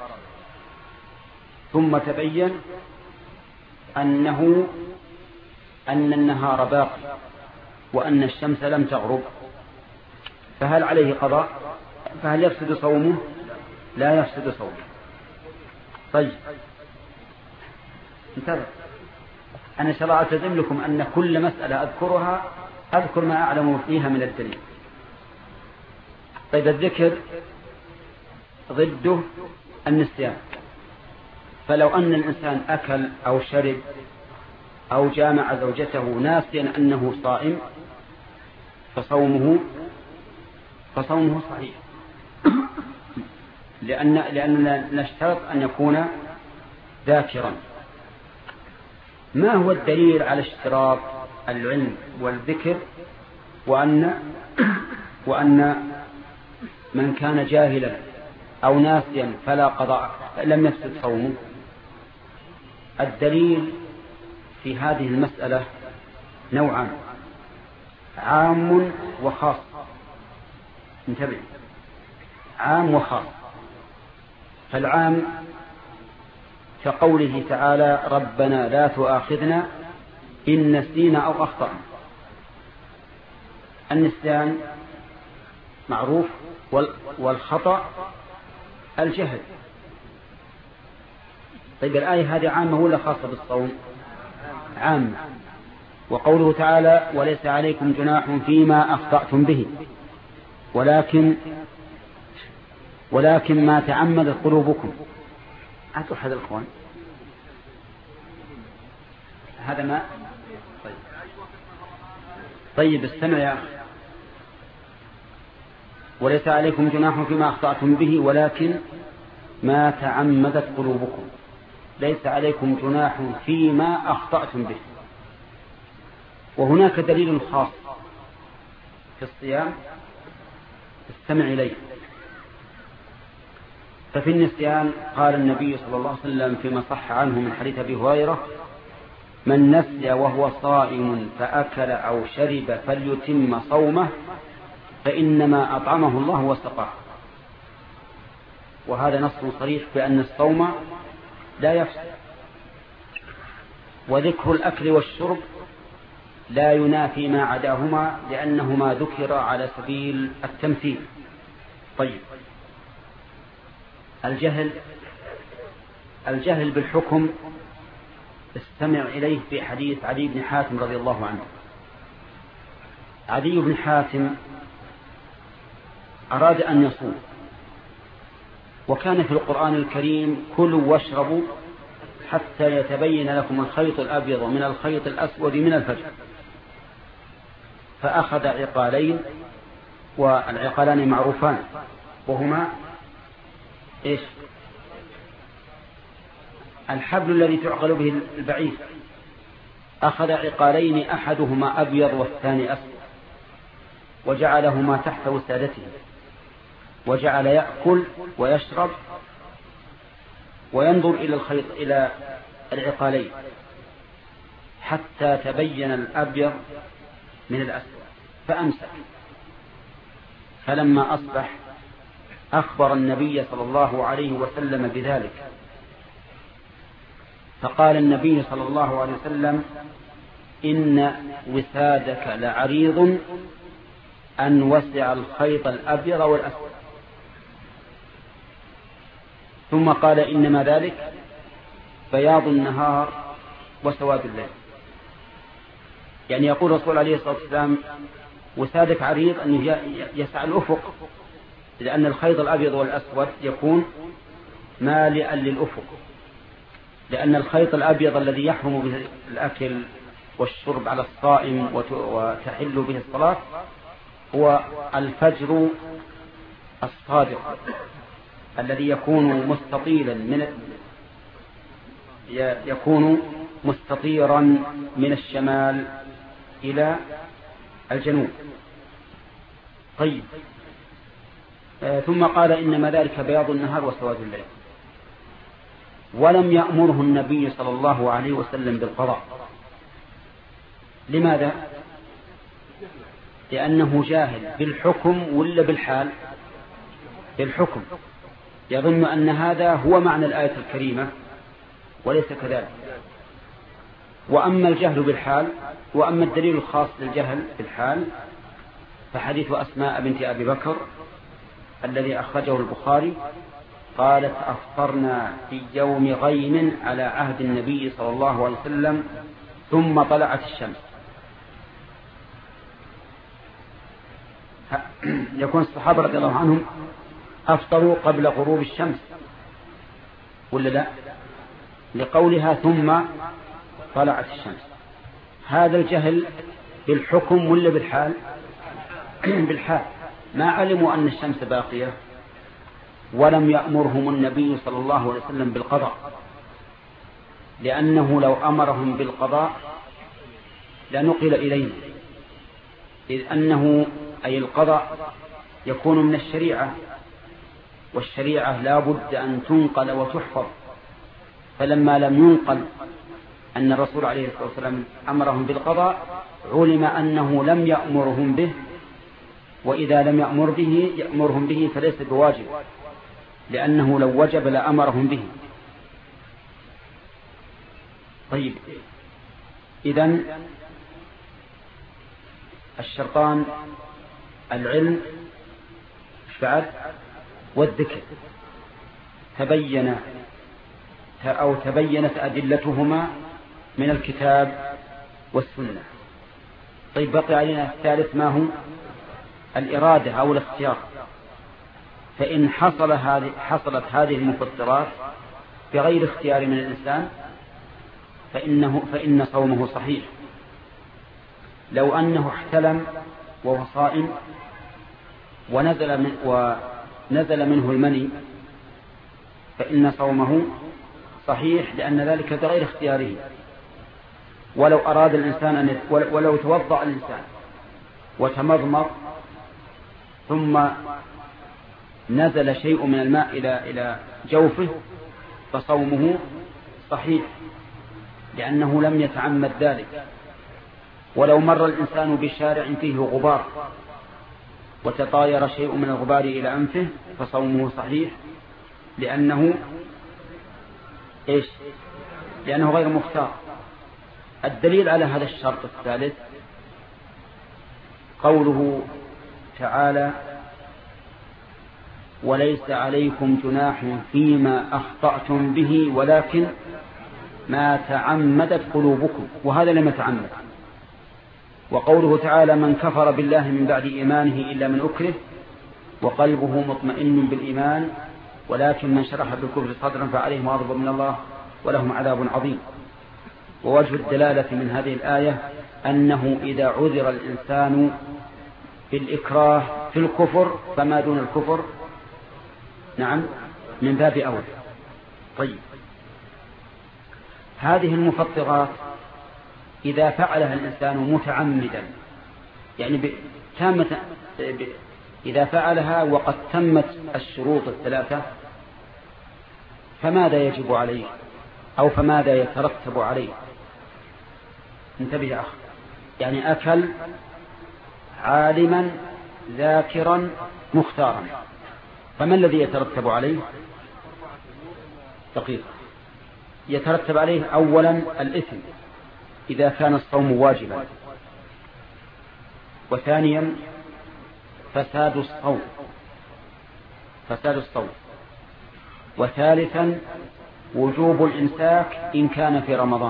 ثم تبين أنه أن النهار باقي وأن الشمس لم تغرب، فهل عليه قضاء؟ فهل يفسد صومه؟ لا يفسد صومه. طيب، انتبه، أنا إن شاء الله ألتزم لكم أن كل مسألة أذكرها أذكر ما أعلم فيها من الدليل. طيب، الذكر ضده النسيان، فلو أن الإنسان أكل أو شرب أو جامع زوجته ناسيا أنه صائم فصومه فصومه صحيح، لأن لأننا نشترط أن يكون ذاكرا. ما هو الدليل على اشتراط العلم والذكر وأن وأن من كان جاهلا أو ناسيا فلا قضاء لم يفسد صومه؟ الدليل في هذه المسألة نوعان: عام وخاص. انتبه، عام وخاص. فالعام كقوله تعالى ربنا لا تؤاخذنا إن نسينا أو أخطأنا. النسيان معروف، والخطأ الجهل. طيب، الآية هذه عامة ولا خاصة بالصوم؟ عامة. وقوله تعالى وليس عليكم جناح فيما أخطأتم به ولكن ولكن ما تعمدت قلوبكم. أعطوا أحد الأخوان هذا ما. طيب, طيب استمع يا أخي. وليس عليكم جناح فيما أخطأتم به ولكن ما تعمدت قلوبكم. ليس عليكم جناح فيما أخطأتم به. وهناك دليل خاص في الصيام استمع إليه. ففي النسيان قال النبي صلى الله عليه وسلم فيما صح عنه من حديث أبي هريرة: من نسي وهو صائم فأكل أو شرب فليتم صومه فإنما أطعمه الله وسقاه. وهذا نص صريح بأن الصوم لا يفسد، وذكر الأكل والشرب لا ينافي ما عداهما لأنهما ذكر على سبيل التمثيل. طيب، الجهل الجهل بالحكم استمع إليه في حديث عدي بن حاتم رضي الله عنه. عدي بن حاتم أراد أن يصوم، وكان في القرآن الكريم: كلوا واشربوا حتى يتبين لكم الخيط الأبيض من الخيط الأسود من الفجر. فأخذ عقالين، والعقالان معروفان، وهما إيش؟ الحبل الذي تعقل به البعير. أخذ عقالين أحدهما أبيض والثاني أسود، وجعلهما تحت وسادته، وجعل يأكل ويشرب وينظر إلى الخيط إلى العقالين حتى تبين الأبيض من الأسود، فأمسك. فلما أصبح أخبر النبي صلى الله عليه وسلم بذلك، فقال النبي صلى الله عليه وسلم: إن وسادك لعريض أن وسع الخيط الأبيض والأسود. ثم قال: إنما ذلك بياض النهار وسواد الليل. يعني يقول الرسول عليه الصلاة والسلام: وسادك عريض أن يسع الأفق، لأن الخيط الأبيض والأسود يكون مالئا للأفق، لأن الخيط الأبيض الذي يحرم به الأكل والشرب على الصائم وتحل به الصلاة هو الفجر الصادق الذي يكون مستطيلا من يكون مستطيرا من الشمال إلى الجنوب. طيب، آه ثم قال: إنما ذلك بياض النهار وسواد الليل. ولم يأمره النبي صلى الله عليه وسلم بالقضاء. لماذا؟ لأنه جاهل بالحكم ولا بالحال؟ بالحكم، يظن أن هذا هو معنى الآية الكريمة وليس كذلك. وأما الجهل بالحال، وأما الدليل الخاص للجهل بالحال فحديث أسماء بنت أبي بكر الذي أخرجه البخاري، قالت: أفطرنا في يوم غيم على عهد النبي صلى الله عليه وسلم ثم طلعت الشمس. يكون الصحابة رضي الله عنهم أفطروا قبل غروب الشمس ولا لا؟ لقولها ثم طلعت الشمس. هذا الجهل بالحكم ولا بالحال؟ بالحال. ما علموا أن الشمس باقية، ولم يأمرهم النبي صلى الله عليه وسلم بالقضاء، لأنه لو أمرهم بالقضاء لنقل إلينا، إذ أنه أي القضاء يكون من الشريعة، والشريعة لا بد أن تنقل وتحفظ. فلما لم ينقل أن الرسول عليه الصلاة والسلام أمرهم بالقضاء علم أنه لم يأمرهم به، وإذا لم يأمر به يأمرهم به فليس بواجب، لأنه لو وجب لأمرهم به. طيب، إذن الشرطان العلم بعد والذكر تبين أو تبينت أدلتهما من الكتاب والسنة. طيب، بقي علينا الثالث، ما هو؟ الإرادة أو الاختيار. فإن حصل هذه حصلت هذه المفطرات بغير اختيار من الإنسان فإنه فإن صومه صحيح. لو أنه احتلم وهو صائم ونزل من ونزل منه المني فإن صومه صحيح، لأن ذلك بغير اختياره. ولو أراد الإنسان أن ولو توضأ الإنسان وتمضمض ثم نزل شيء من الماء إلى إلى جوفه فصومه صحيح، لأنه لم يتعمد ذلك. ولو مر الإنسان بشارع فيه غبار وتطاير شيء من الغبار إلى أنفه فصومه صحيح، لأنه إيش؟ لأنه غير مختار. الدليل على هذا الشرط الثالث قوله تعالى: وليس عليكم جناح فيما أخطأتم به ولكن ما تعمدت قلوبكم، وهذا لم يتعمد. وقوله تعالى: من كفر بالله من بعد إيمانه إلا من أكره وقلبه مطمئن بالإيمان ولكن من شرح بالكفر صدرا فعليهم غضب من الله ولهم عذاب عظيم. ووجه الدلالة من هذه الآية أنه إذا عذر الإنسان بالإكراه في الكفر فما دون الكفر نعم من باب أول. طيب، هذه المفطرات إذا فعلها الإنسان متعمدا، يعني تامة، إذا فعلها وقد تمت الشروط الثلاثة فماذا يجب عليه أو فماذا يترتب عليه؟ انتبه يا أخي، يعني أكل عالما ذاكرا مختارا، فما الذي يترتب عليه؟ دقيقة. يترتب عليه أولا الإثم إذا كان الصوم واجبا، وثانيا فساد الصوم فساد الصوم وثالثا وجوب الإمساك إن كان في رمضان،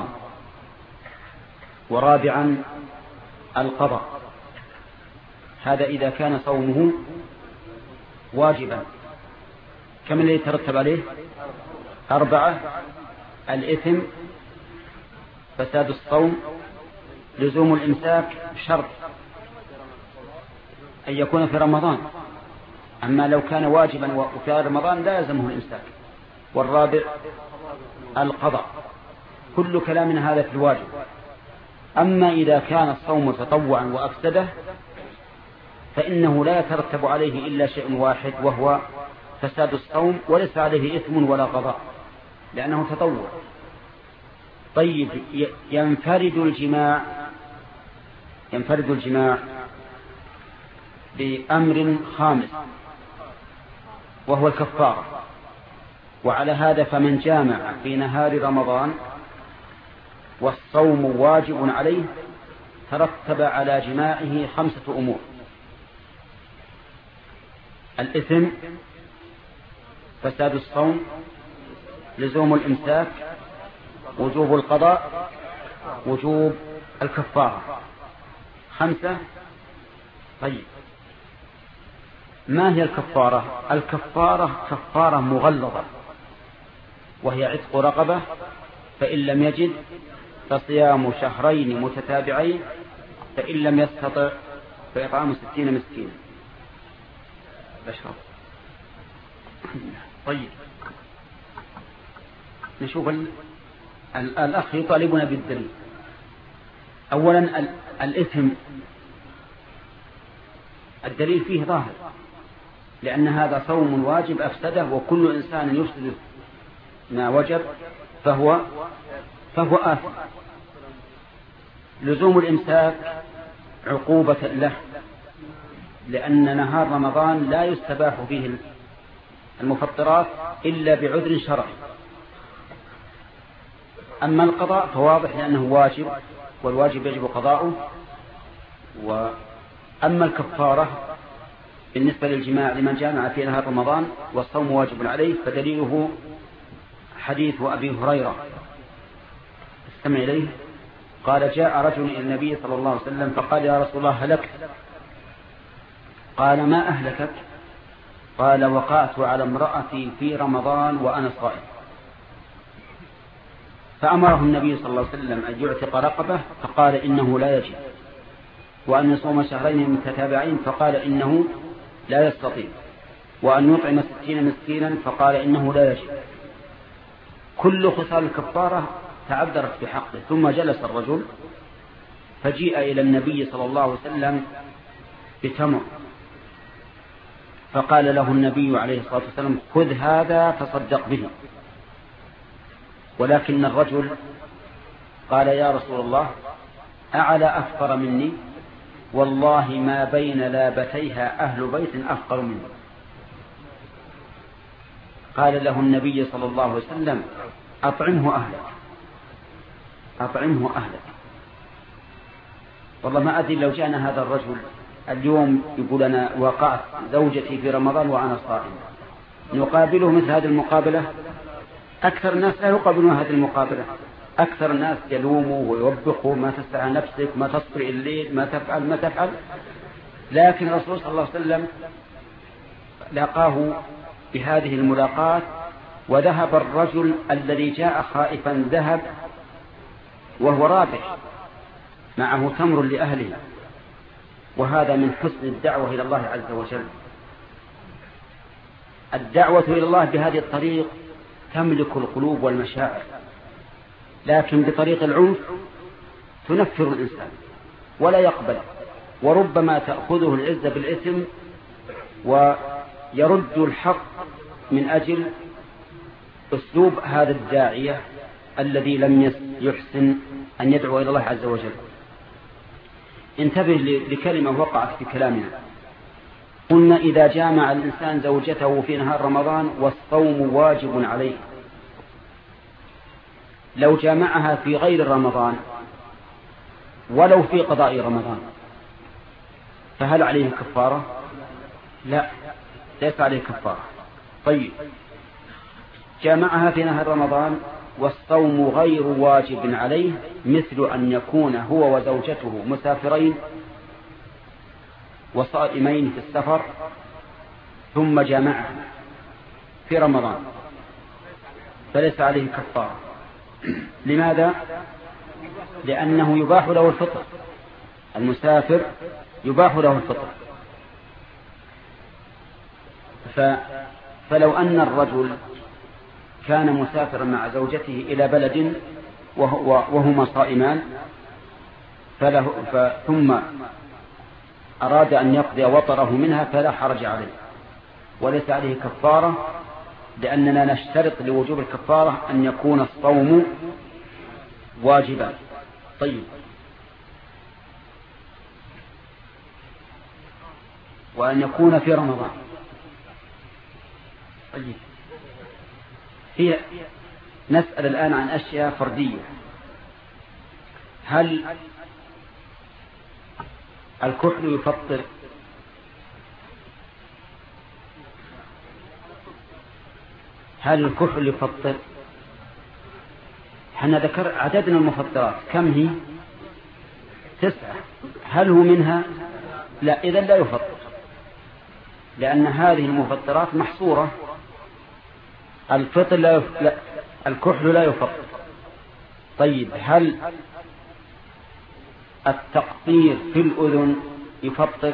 ورابعا القضاء. هذا إذا كان صومه واجبا. كم الذي يترتب عليه؟ أربعة: الإثم، فساد الصوم، لزوم الإمساك شرط أن يكون في رمضان، أما لو كان واجبا وفي رمضان لا يلزمه الإمساك، والرابع القضاء. كل كلام هذا في الواجب. أما إذا كان الصوم تطوعا وأفسده فإنه لا يترتب عليه إلا شيء واحد وهو فساد الصوم، وليس عليه إثم ولا قضاء لأنه تطوع. طيب، ينفرد الجماع ينفرد الجماع بأمر خامس وهو الكفارة. وعلى هذا فمن جامع في نهار رمضان والصوم واجب عليه ترتب على جماعه خمسة أمور: الإثم، فساد الصوم، لزوم الإمساك، وجوب القضاء، وجوب الكفارة. خمسة. طيب، ما هي الكفارة؟ الكفارة كفارة مغلظة، وهي عتق رقبة، فإن لم يجد فصيام شهرين متتابعين، فإن لم يستطع فإطعام ستين مسكينا. بشرب. طيب، نشوف الأخ يطالبنا بالدليل. أولا الإثم الدليل فيه ظاهر، لأن هذا صوم واجب أفسده، وكل إنسان يفسد ما وجب فهو فهو آثم. لزوم الإمساك عقوبة له، لأن نهار رمضان لا يستباح فيه المفطرات إلا بعذر شرعي. أما القضاء فواضح لأنه واجب، والواجب يجب قضاؤه. وأما الكفارة بالنسبة للجماع لمن جامع في نهار رمضان والصوم واجب عليه فدليله حديث أبي هريرة، استمع إليه. قال: جاء رجل إلى النبي صلى الله عليه وسلم فقال: يا رسول الله هلكت. قال: ما أهلكك؟ قال: وقعت على امرأتي في رمضان وأنا صائم. فأمره النبي صلى الله عليه وسلم أن يعتق رقبة، فقال: إنه لا يجب. وأن يصوم شهرين متتابعين، فقال: إنه لا يستطيع. وأن يطعم ستين مسكينا، فقال: إنه لا يجب. كل خصال الكفارة تعذرت بحقه. ثم جلس الرجل فجيء إلى النبي صلى الله عليه وسلم بتمر، فقال له النبي عليه الصلاة والسلام خذ هذا تصدق به. ولكن الرجل قال يا رسول الله أعلى أفقر مني؟ والله ما بين لابتيها أهل بيت أفقر مني. قال له النبي صلى الله عليه وسلم أطعمه أهلك، أطعمه أهلك. والله ما أدري لو جاءنا هذا الرجل اليوم يقول أنا وقعت زوجتي في رمضان وأنا صائم، نقابله مثل هذه المقابلة؟ أكثر الناس لا يقابلون هذه المقابلة، أكثر الناس يلوموا ويوبخوا ما تستطيع نفسك، ما تصبر الليل، ما تفعل ما تفعل. لكن الرسول صلى الله عليه وسلم لقاه بهذه الملاقات، وذهب الرجل الذي جاء خائفا ذهب وهو رابح معه تمر لأهله. وهذا من حسن الدعوة إلى الله عز وجل. الدعوة إلى الله بهذه الطريق تملك القلوب والمشاعر، لكن بطريق العنف تنفر الإنسان ولا يقبل، وربما تأخذه العزة بالإثم ويرد الحق من أجل أسلوب هذا الداعية الذي لم يحسن أن يدعو إلى الله عز وجل. انتبه لكلمة وقعت في كلامنا، قلنا إذا جامع الإنسان زوجته في نهار رمضان والصوم واجب عليه. لو جامعها في غير رمضان ولو في قضاء رمضان فهل عليه كفارة؟ لا، ليس عليه كفارة. طيب جامعها في نهار رمضان والصوم غير واجب عليه، مثل أن يكون هو وزوجته مسافرين وصائمين في السفر ثم جامعها في رمضان فليس عليه كفارة. لماذا؟ لأنه يباح له الفطر، المسافر يباح له الفطر. ف... فلو أن الرجل كان مسافرا مع زوجته إلى بلد وهما صائمان فله ف... ثم أراد أن يقضي وطره منها فلا حرج عليه وليس عليه كفارة، لأننا نشترط لوجوب الكفارة أن يكون الصوم واجبا. طيب وأن يكون في رمضان. طيب هي نسأل الآن عن أشياء فردية. هل الكحل يفطر؟ هل الكحل يفطر؟ حنا ذكر عددنا المفطرات كم هي؟ تسعة. هل هو منها؟ لا، إذن لا يفطر، لأن هذه المفطرات محصورة. الفطر لا, يف... لا الكحل لا يفطر. طيب هل التقطير في الأذن يفطر؟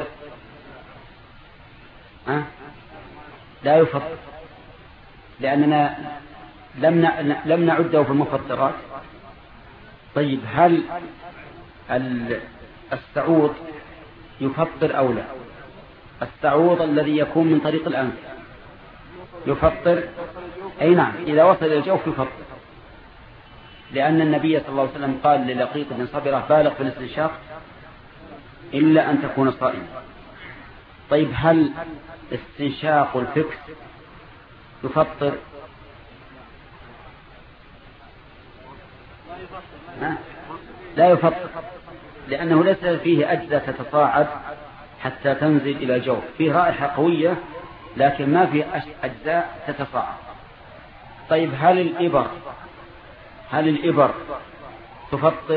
أه؟ لا يفطر، لأننا لم ن... لم نعده في المفطرات. طيب هل السعوط يفطر أو لا؟ السعوط الذي يكون من طريق الأنف يفطر؟ أي نعم، إذا وصل إلى الجوف يفطر، لأن النبي صلى الله عليه وسلم قال للقيط بن صبرة بالغ في الاستنشاق إلا أن تكون صائما. طيب هل استنشاق الفكس يفطر؟ لا يفطر، لأنه ليس فيه أجزاء تتصاعد حتى تنزل إلى الجوف، فيه رائحة قوية لكن ما فيه أجزاء تتصاعد. طيب هل الإبر هل الإبر تفطر؟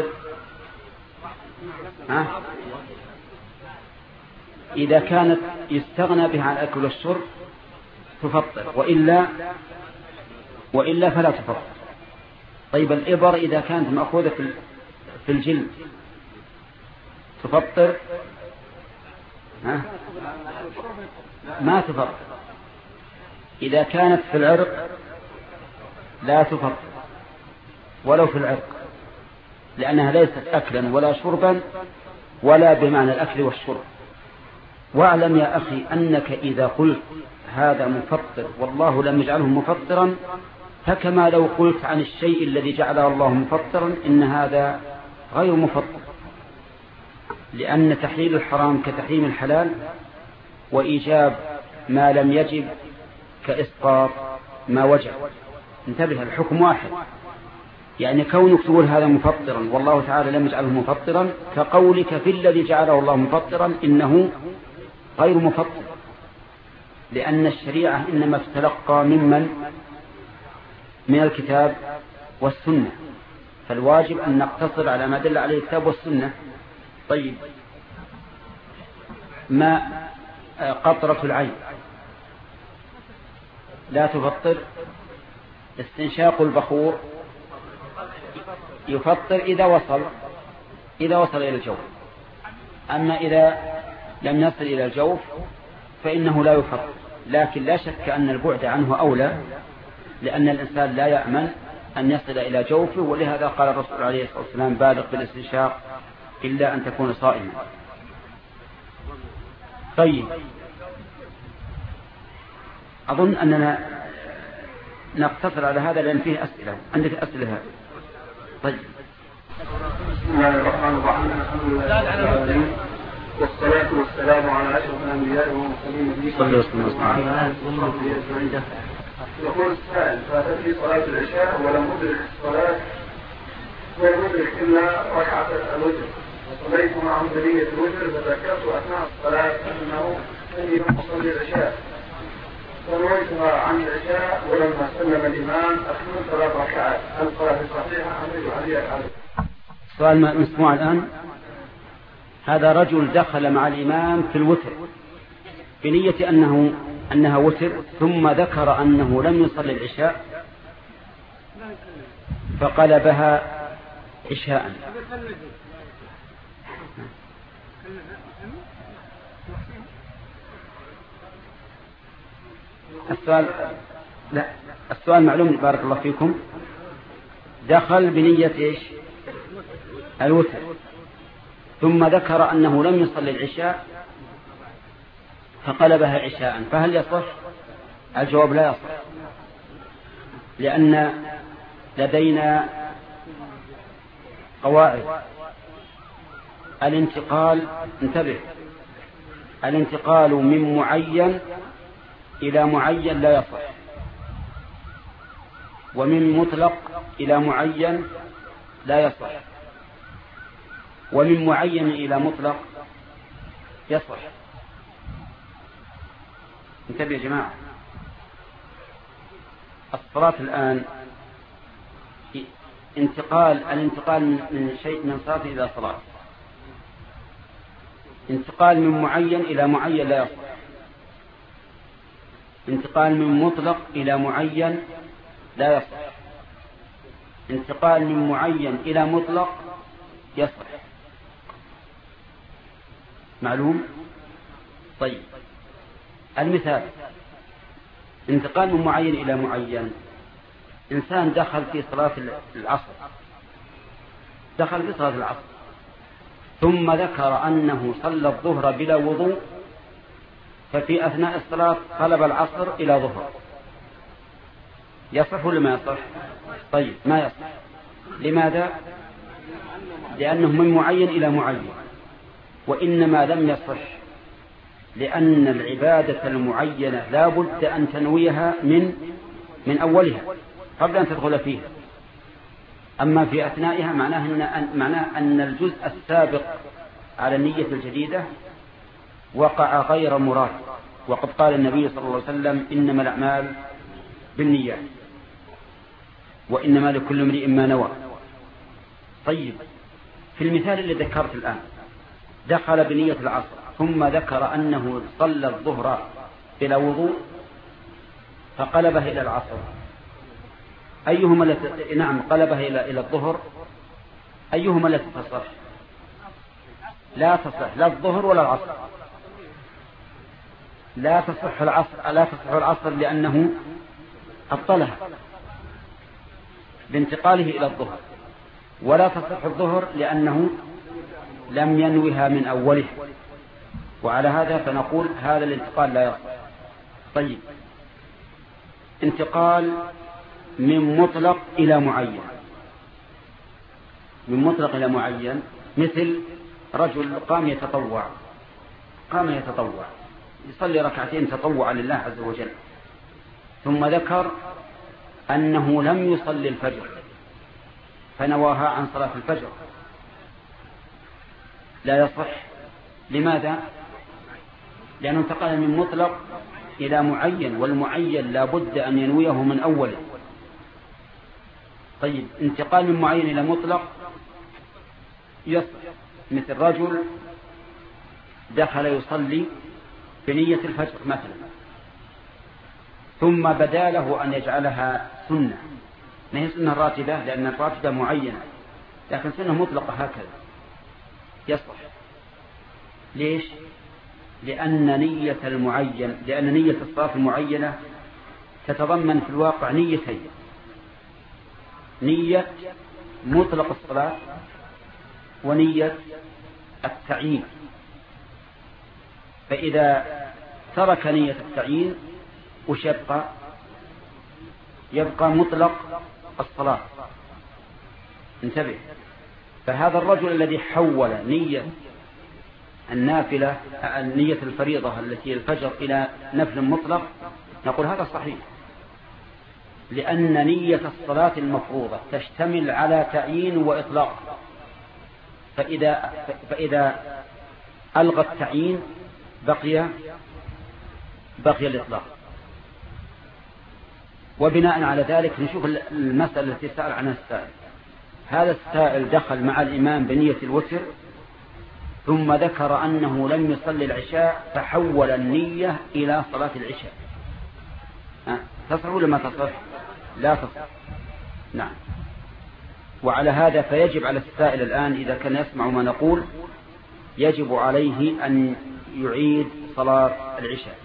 ها؟ إذا كانت يستغنى بها عن الأكل والشرب تفطر، وإلا وإلا فلا تفطر. طيب الإبر إذا كانت مأخوذة في الجلد تفطر؟ ها؟ ما تفطر. إذا كانت في العرق لا تفطر. ولو في العرق، لأنها ليست أكلا ولا شربا ولا بمعنى الأكل والشرب. واعلم يا أخي أنك إذا قلت هذا مفطر والله لم يجعله مفطرا، فكما لو قلت عن الشيء الذي جعله الله مفطرا إن هذا غير مفطر، لأن تحليل الحرام كتحريم الحلال، وإيجاب ما لم يجب كإسقاط ما وجب. انتبه، الحكم واحد. يعني كونك تقول هذا مفطرا والله تعالى لم يجعله مفطرا كقولك في الذي جعله الله مفطرا إنه غير مفطر، لأن الشريعة إنما تتلقى ممن من الكتاب والسنة، فالواجب أن نقتصر على ما دل عليه الكتاب والسنة. طيب، ما قطرة العين لا تفطر. استنشاق البخور يفطر إذا وصل إذا وصل إلى الجوف، أما إذا لم يصل إلى الجوف فإنه لا يفطر. لكن لا شك أن البعد عنه أولى، لأن الإنسان لا يأمن أن يصل إلى جوفه، ولهذا قال الرسول عليه الصلاة والسلام بالغ بالاستنشاق إلا أن تكون صائما. طيب، أظن أننا نقتصر على هذا لأن فيه أسئلة. عندك أسئلة هذا؟ طيب. بسم الله الرحمن الرحيم. الحمد لله رب العالمين، والصلاة والسلام على أشرف الأنبياء والمرسلين صلى الله عليه وسلم. يقول السائل: فاتت لي صلاة العشاء ولم أدرك الصلاة ولم أدرك إلا ركعة الوتر، وصليت معهم بنية الوتر، فذكرت أثناء الصلاة أنه إني لم أصلي العشاء، فنويتها عن العشاء ولما سلم الإمام أكمل ثلاث ركعات، هل الصلاة صحيحة أم يجب علي العدد؟ سؤال مسموع الآن. هذا رجل دخل مع الإمام في الوتر بنية أنه أنها وتر، ثم ذكر أنه لم يصلي العشاء فقلبها عشاء. السؤال لا السؤال معلوم بارك الله فيكم. دخل بنية إيش؟ الوتر، ثم ذكر أنه لم يصلي العشاء فقلبها عشاء، فهل يصح؟ الجواب لا يصح، لأن لدينا قواعد. الانتقال، انتبه، الانتقال من معين إلى معين لا يصح، ومن مطلق إلى معين لا يصح، ومن معين إلى مطلق يصح. انتبه يا جماعة، الصلاة الآن انتقال الانتقال من شيء من صلاة إلى صلاة، انتقال من معين إلى معين لا يصح، انتقال من مطلق إلى معين لا يصح، انتقال من معين إلى مطلق يصح. معلوم؟ طيب، المثال: انتقال من معين إلى معين. إنسان دخل في صلاة العصر دخل في صلاة العصر ثم ذكر أنه صلى الظهر بلا وضوء، ففي أثناء الصلاة قلب العصر إلى ظهر، يصح ولا ما يصح؟ طيب، ما يصح. لماذا؟ لأنه من معين إلى معين، وإنما لم يصح لأن العبادة المعينة لا بد أن تنويها من من أولها قبل أن تدخل فيها. أما في أثنائها معناه أن, معناه أن الجزء السابق على النية الجديدة وقع غير مراد، وقد قال النبي صلى الله عليه وسلم: إنما الأعمال بالنيات وإنما لكل امرئ ما نوى. طيب، في المثال اللي ذكرت الآن دخل بنية العصر ثم ذكر أنه صلى الظهر بلا وضوء فقلبه إلى العصر، أيهما التي نعم قلبه إلى إلى الظهر، أيهما التي تصح؟ لا تصح لا الظهر ولا العصر، لا تصح العصر لا تصح العصر لأنه أبطلها، بانتقاله إلى الظهر، ولا تصح الظهر لأنه لم ينوها من أوله، وعلى هذا فنقول هذا الانتقال لا يصح. طيب، انتقال من مطلق إلى معين، من مطلق إلى معين، مثل رجل قام يتطوع قام يتطوع يصلي ركعتين تطوعا لله عز وجل، ثم ذكر أنه لم يصلي الفجر فنواها عن صلاة الفجر، لا يصح. لماذا؟ لأنه انتقل من مطلق إلى معين، والمعين لا بد أن ينويه من أوله. طيب، انتقال من معين إلى مطلق يصح، مثل رجل دخل يصلي بنية الفجر مثلا، ثم بدا له أن يجعلها سنة، ما هي سنة راتبة لأن الراتبة معينة، لكن سنة مطلقة هكذا يصح. ليش؟ لأن نية المعين لأن نية الصلاة المعينة تتضمن في الواقع نيتين: نية مطلق الصلاة ونية التعيين. فإذا ترك نية التعيين وش يبقى؟ يبقى مطلق الصلاة. انتبه، فهذا الرجل الذي حول نية النافلة نية الفريضة التي الفجر إلى نفل مطلق، نقول هذا صحيح، لأن نية الصلاة المفروضة تشتمل على تعيين وإطلاق، فإذا, فإذا ألغى التعيين بقي بقي الإطلاق. وبناء على ذلك نشوف المسألة التي سأل عنها السائل. هذا السائل دخل مع الإمام بنية الوتر، ثم ذكر أنه لم يصلي العشاء فحول النية إلى صلاة العشاء، تصح ولا ما تصح؟ لا تصح. نعم. وعلى هذا فيجب على السائل الآن إذا كان يسمع ما نقول يجب عليه أن يعيد صلاة العشاء،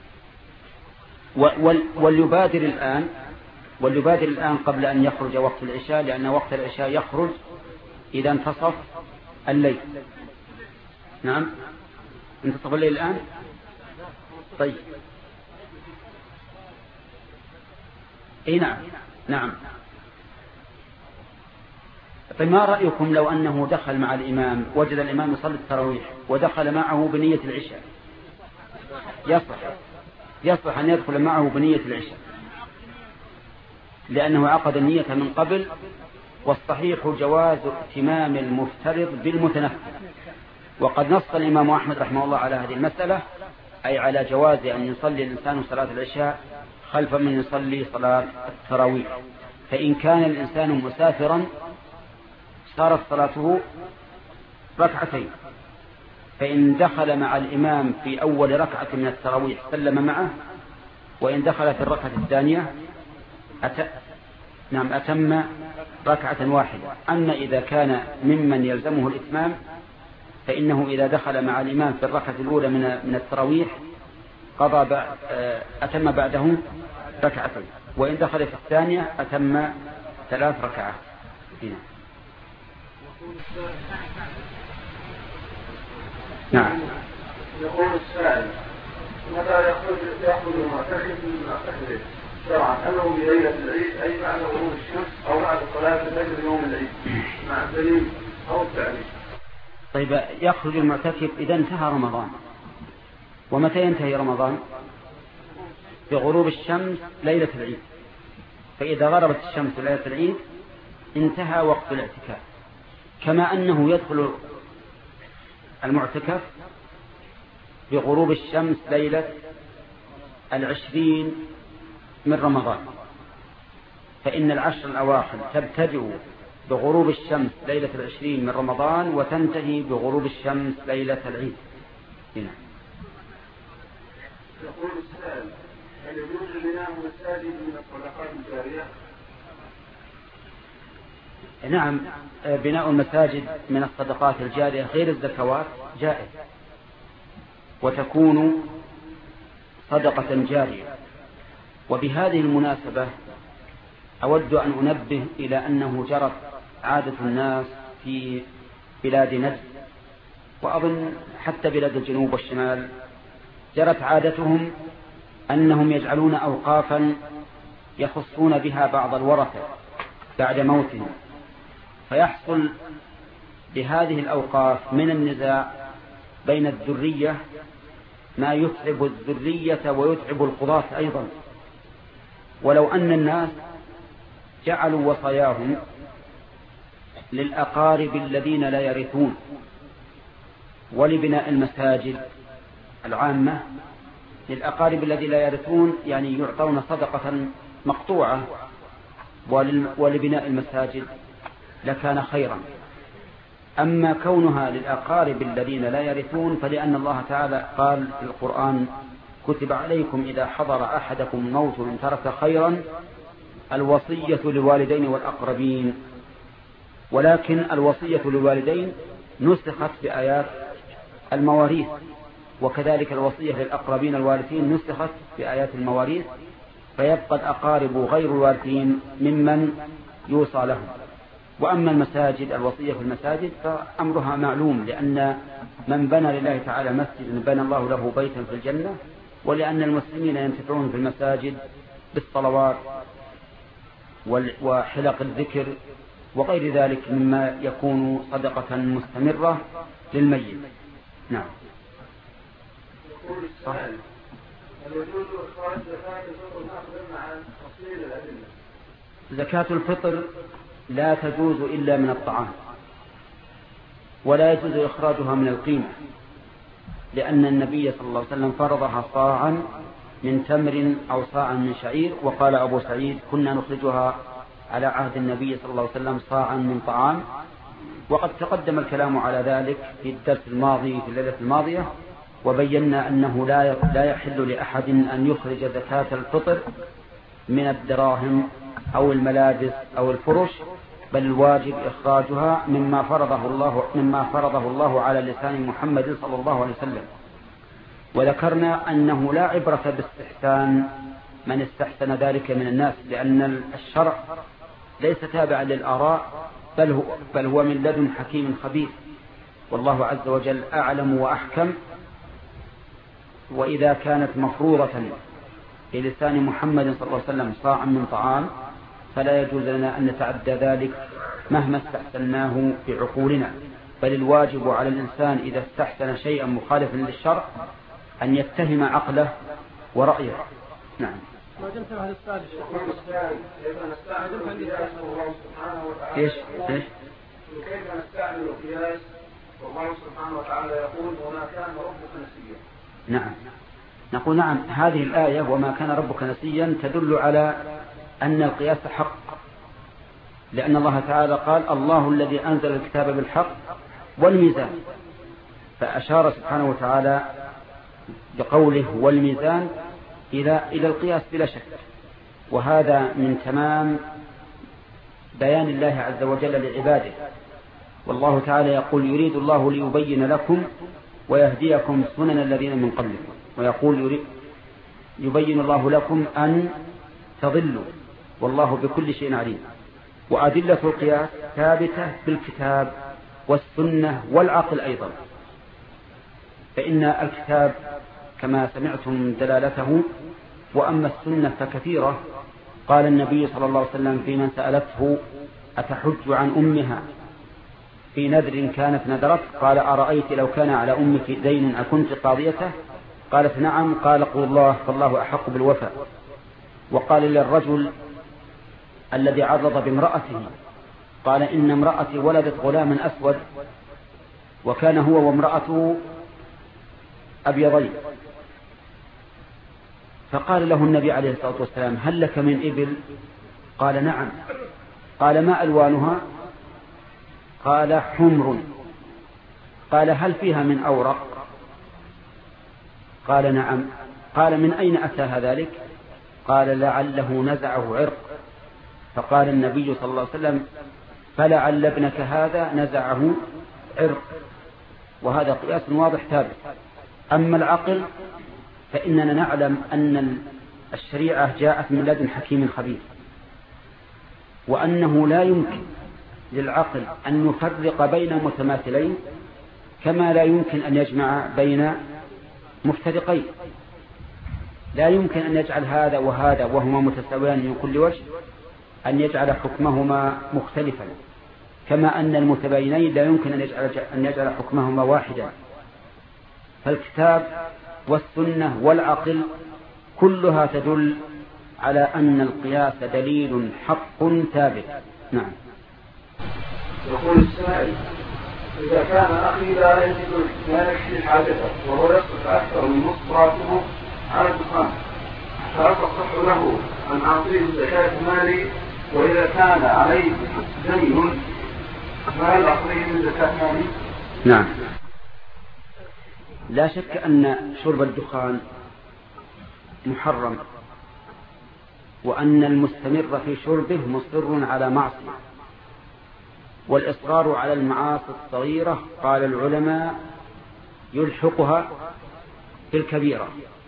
وليبادر الآن وليبادر الآن قبل أن يخرج وقت العشاء، لأن وقت العشاء يخرج إذا انتصف الليل. نعم، انتصف الليل الآن. طيب، اي نعم نعم. طيب، ما رأيكم لو أنه دخل مع الإمام، وجد الإمام يصلي التراويح ودخل معه بنية العشاء؟ يصح يصح أن يدخل معه بنية العشاء لأنه عقد النية من قبل، والصحيح جواز ائتمام المفترض بالمتنفل. وقد نص الإمام أحمد رحمه الله على هذه المسألة، أي على جواز أن يصلي الإنسان صلاة العشاء خلف من يصلي صلاة التراويح. فإن كان الإنسان مسافرا صارت صلاته ركعتين، فإن دخل مع الإمام في أول ركعة من التراويح سلم معه، وإن دخل في الركعة الثانية أت... نعم أتم ركعة واحدة. أما إذا كان ممن يلزمه الإتمام فإنه إذا دخل مع الإمام في الركعة الأولى من من التراويح قضى بعد أتم بعده ركعتين، وإن دخل في الثانية أتم ثلاث ركعات. هنا. نعم. يقول السائل: متى يخرج يخرج المعتكف من معتكفه شرعا؟ هل هو بليلة العيد أي بعد غروب الشمس أو بعد صلاة الفجر يوم العيد مع الدليل أو التعليم؟ طيب، يخرج المعتكف إذا انتهى رمضان. ومتى ينتهي رمضان؟ بغروب الشمس ليلة العيد. فإذا غربت الشمس ليلة العيد انتهى وقت الاعتكاف، كما أنه يدخل المعتكف بغروب الشمس ليلة العشرين من رمضان، فإن العشر الأواخر تبتدئ بغروب الشمس ليلة العشرين من رمضان وتنتهي بغروب الشمس ليلة العيد. هنا. يقول السائل: هل يجوز بناء مساجد من الصدقات الجارية؟ نعم، بناء المساجد من الصدقات الجارية غير الزكوات جائز، وتكون صدقة جارية. وبهذه المناسبة أود أن أنبه إلى أنه جرت عادة الناس في بلاد نجد، وأظن حتى بلاد الجنوب والشمال، جرت عادتهم أنهم يجعلون أوقافا يخصون بها بعض الورثة بعد موتهم، فيحصل بهذه الأوقاف من النزاع بين الذرية ما يتعب الذرية ويتعب القضاة أيضا. ولو أن الناس جعلوا وصاياهم للأقارب الذين لا يرثون ولبناء المساجد العامة، للأقارب الذين لا يرثون يعني يعطون صدقة مقطوعة، ولبناء المساجد لكان خيرا. أما كونها للأقارب الذين لا يرثون فلأن الله تعالى قال في القرآن: كتب عليكم إذا حضر أحدكم الموت إن ترك خيرا الوصية للوالدين والأقربين. ولكن الوصية للوالدين نسخت بآيات المواريث، وكذلك الوصية للأقربين الوارثين نسخت بآيات المواريث، فيبقى الأقارب غير الوارثين ممن يوصى لهم. وأما المساجد، الوصية في المساجد فأمرها معلوم، لأن من بنى لله تعالى مسجد بنى الله له بيتا في الجنة، ولأن المسلمين ينتفعون في المساجد بالصلوات وحلق الذكر وغير ذلك مما يكون صدقة مستمرة للميت. نعم. يقول السائل: هل يجوز إخراج زكاة الفطر نأخذ مع تفصيل الأدلة؟ زكاة الفطر لا تجوز إلا من الطعام، ولا يجوز إخراجها من القيمة، لأن النبي صلى الله عليه وسلم فرضها صاعا من تمر أو صاعا من شعير. وقال أبو سعيد: كنا نخرجها على عهد النبي صلى الله عليه وسلم صاعا من طعام. وقد تقدم الكلام على ذلك في الدرس الماضي في الليلة الماضية، وبينا أنه لا يحل لأحد أن يخرج زكاة الفطر من الدراهم أو الملابس أو الفرش، بل الواجب إخراجها مما فرضه الله مما فرضه الله على لسان محمد صلى الله عليه وسلم. وذكرنا أنه لا عبرة باستحسان من استحسن ذلك من الناس، لأن الشرع ليس تابعا للآراء، بل هو, بل هو من لدن حكيم خبير، والله عز وجل أعلم وأحكم. وإذا كانت مفروضة بلسان محمد صلى الله عليه وسلم صاعا من طعام، فلا يجوز لنا أن نتعدى ذلك مهما استحسناه بعقولنا، بل الواجب على الإنسان إذا استحسن شيئا مخالفا للشرع أن يتهم عقله ورأيه. نعم. ايش ايش كيف نستعمل القياس والله سبحانه وتعالى يقول: وما كان ربك نسيا؟ نعم، نقول نعم، هذه الآية وما كان ربك نسيا تدل على أن القياس حق، لأن الله تعالى قال: الله الذي أنزل الكتاب بالحق والميزان، فأشار سبحانه وتعالى بقوله والميزان إلى إلى القياس بلا شك. وهذا من تمام بيان الله عز وجل لعباده. والله تعالى يقول: يريد الله ليبين لكم ويهديكم سنن الذين من قبلكم، ويقول: يريد يبين الله لكم أن تضلوا والله بكل شيء عليم. وأدلة القياس ثابتة بالكتاب والسنة والعقل أيضا، فإن الكتاب كما سمعتم دلالته، وأما السنة فكثيرة. قال النبي صلى الله عليه وسلم في من سألته: أتحج عن أمها في نذر كانت نذرت؟ قال: أرأيت لو كان على أمك دين أكنت قاضيته؟ قالت: نعم. قال: قل الله فالله أحق بالوفاء. وقال للرجل الذي عرض بامرأته، قال: إن امرأتي ولدت غلاما أسود، وكان هو وامرأته أبيضين. فقال له النبي عليه الصلاة والسلام: هل لك من إبل؟ قال: نعم. قال: ما ألوانها؟ قال: حمر. قال: هل فيها من أورق؟ قال: نعم. قال: من أين أتاها ذلك؟ قال: لعله نزعه عرق. فقال النبي صلى الله عليه وسلم: فلعل ابنك هذا نزعه عرق. وهذا قياس واضح ثابت. أما العقل فإننا نعلم أن الشريعة جاءت من لدن حكيم خبير، وأنه لا يمكن للعقل أن يفرق بين متماثلين كما لا يمكن أن يجمع بين مفترقين. لا يمكن أن يجعل هذا وهذا وهما متساويان من كل وجه أن يجعل حكمهما مختلفا، كما أن المتباينين لا يمكن أن يجعل, أن يجعل حكمهما واحدا. فالكتاب والسنة والعقل كلها تدل على أن القياس دليل حق ثابت. نعم. يقول السائل: إذا كان أخي لا يجد لا يكفي حاجته وهو يصرف أكثر من نصف راتبه على الدخان، فهل تصح له أن أعطيه زكاة مالي؟ وإذا كان عليه دين فهل أعطيه من زكاة مالي؟ نعم. لا شك أن شرب الدخان محرم، وأن المستمر في شربه مصر على معصية، والإصرار على المعاصي الصغيرة قال العلماء يلحقها بالكبيرة.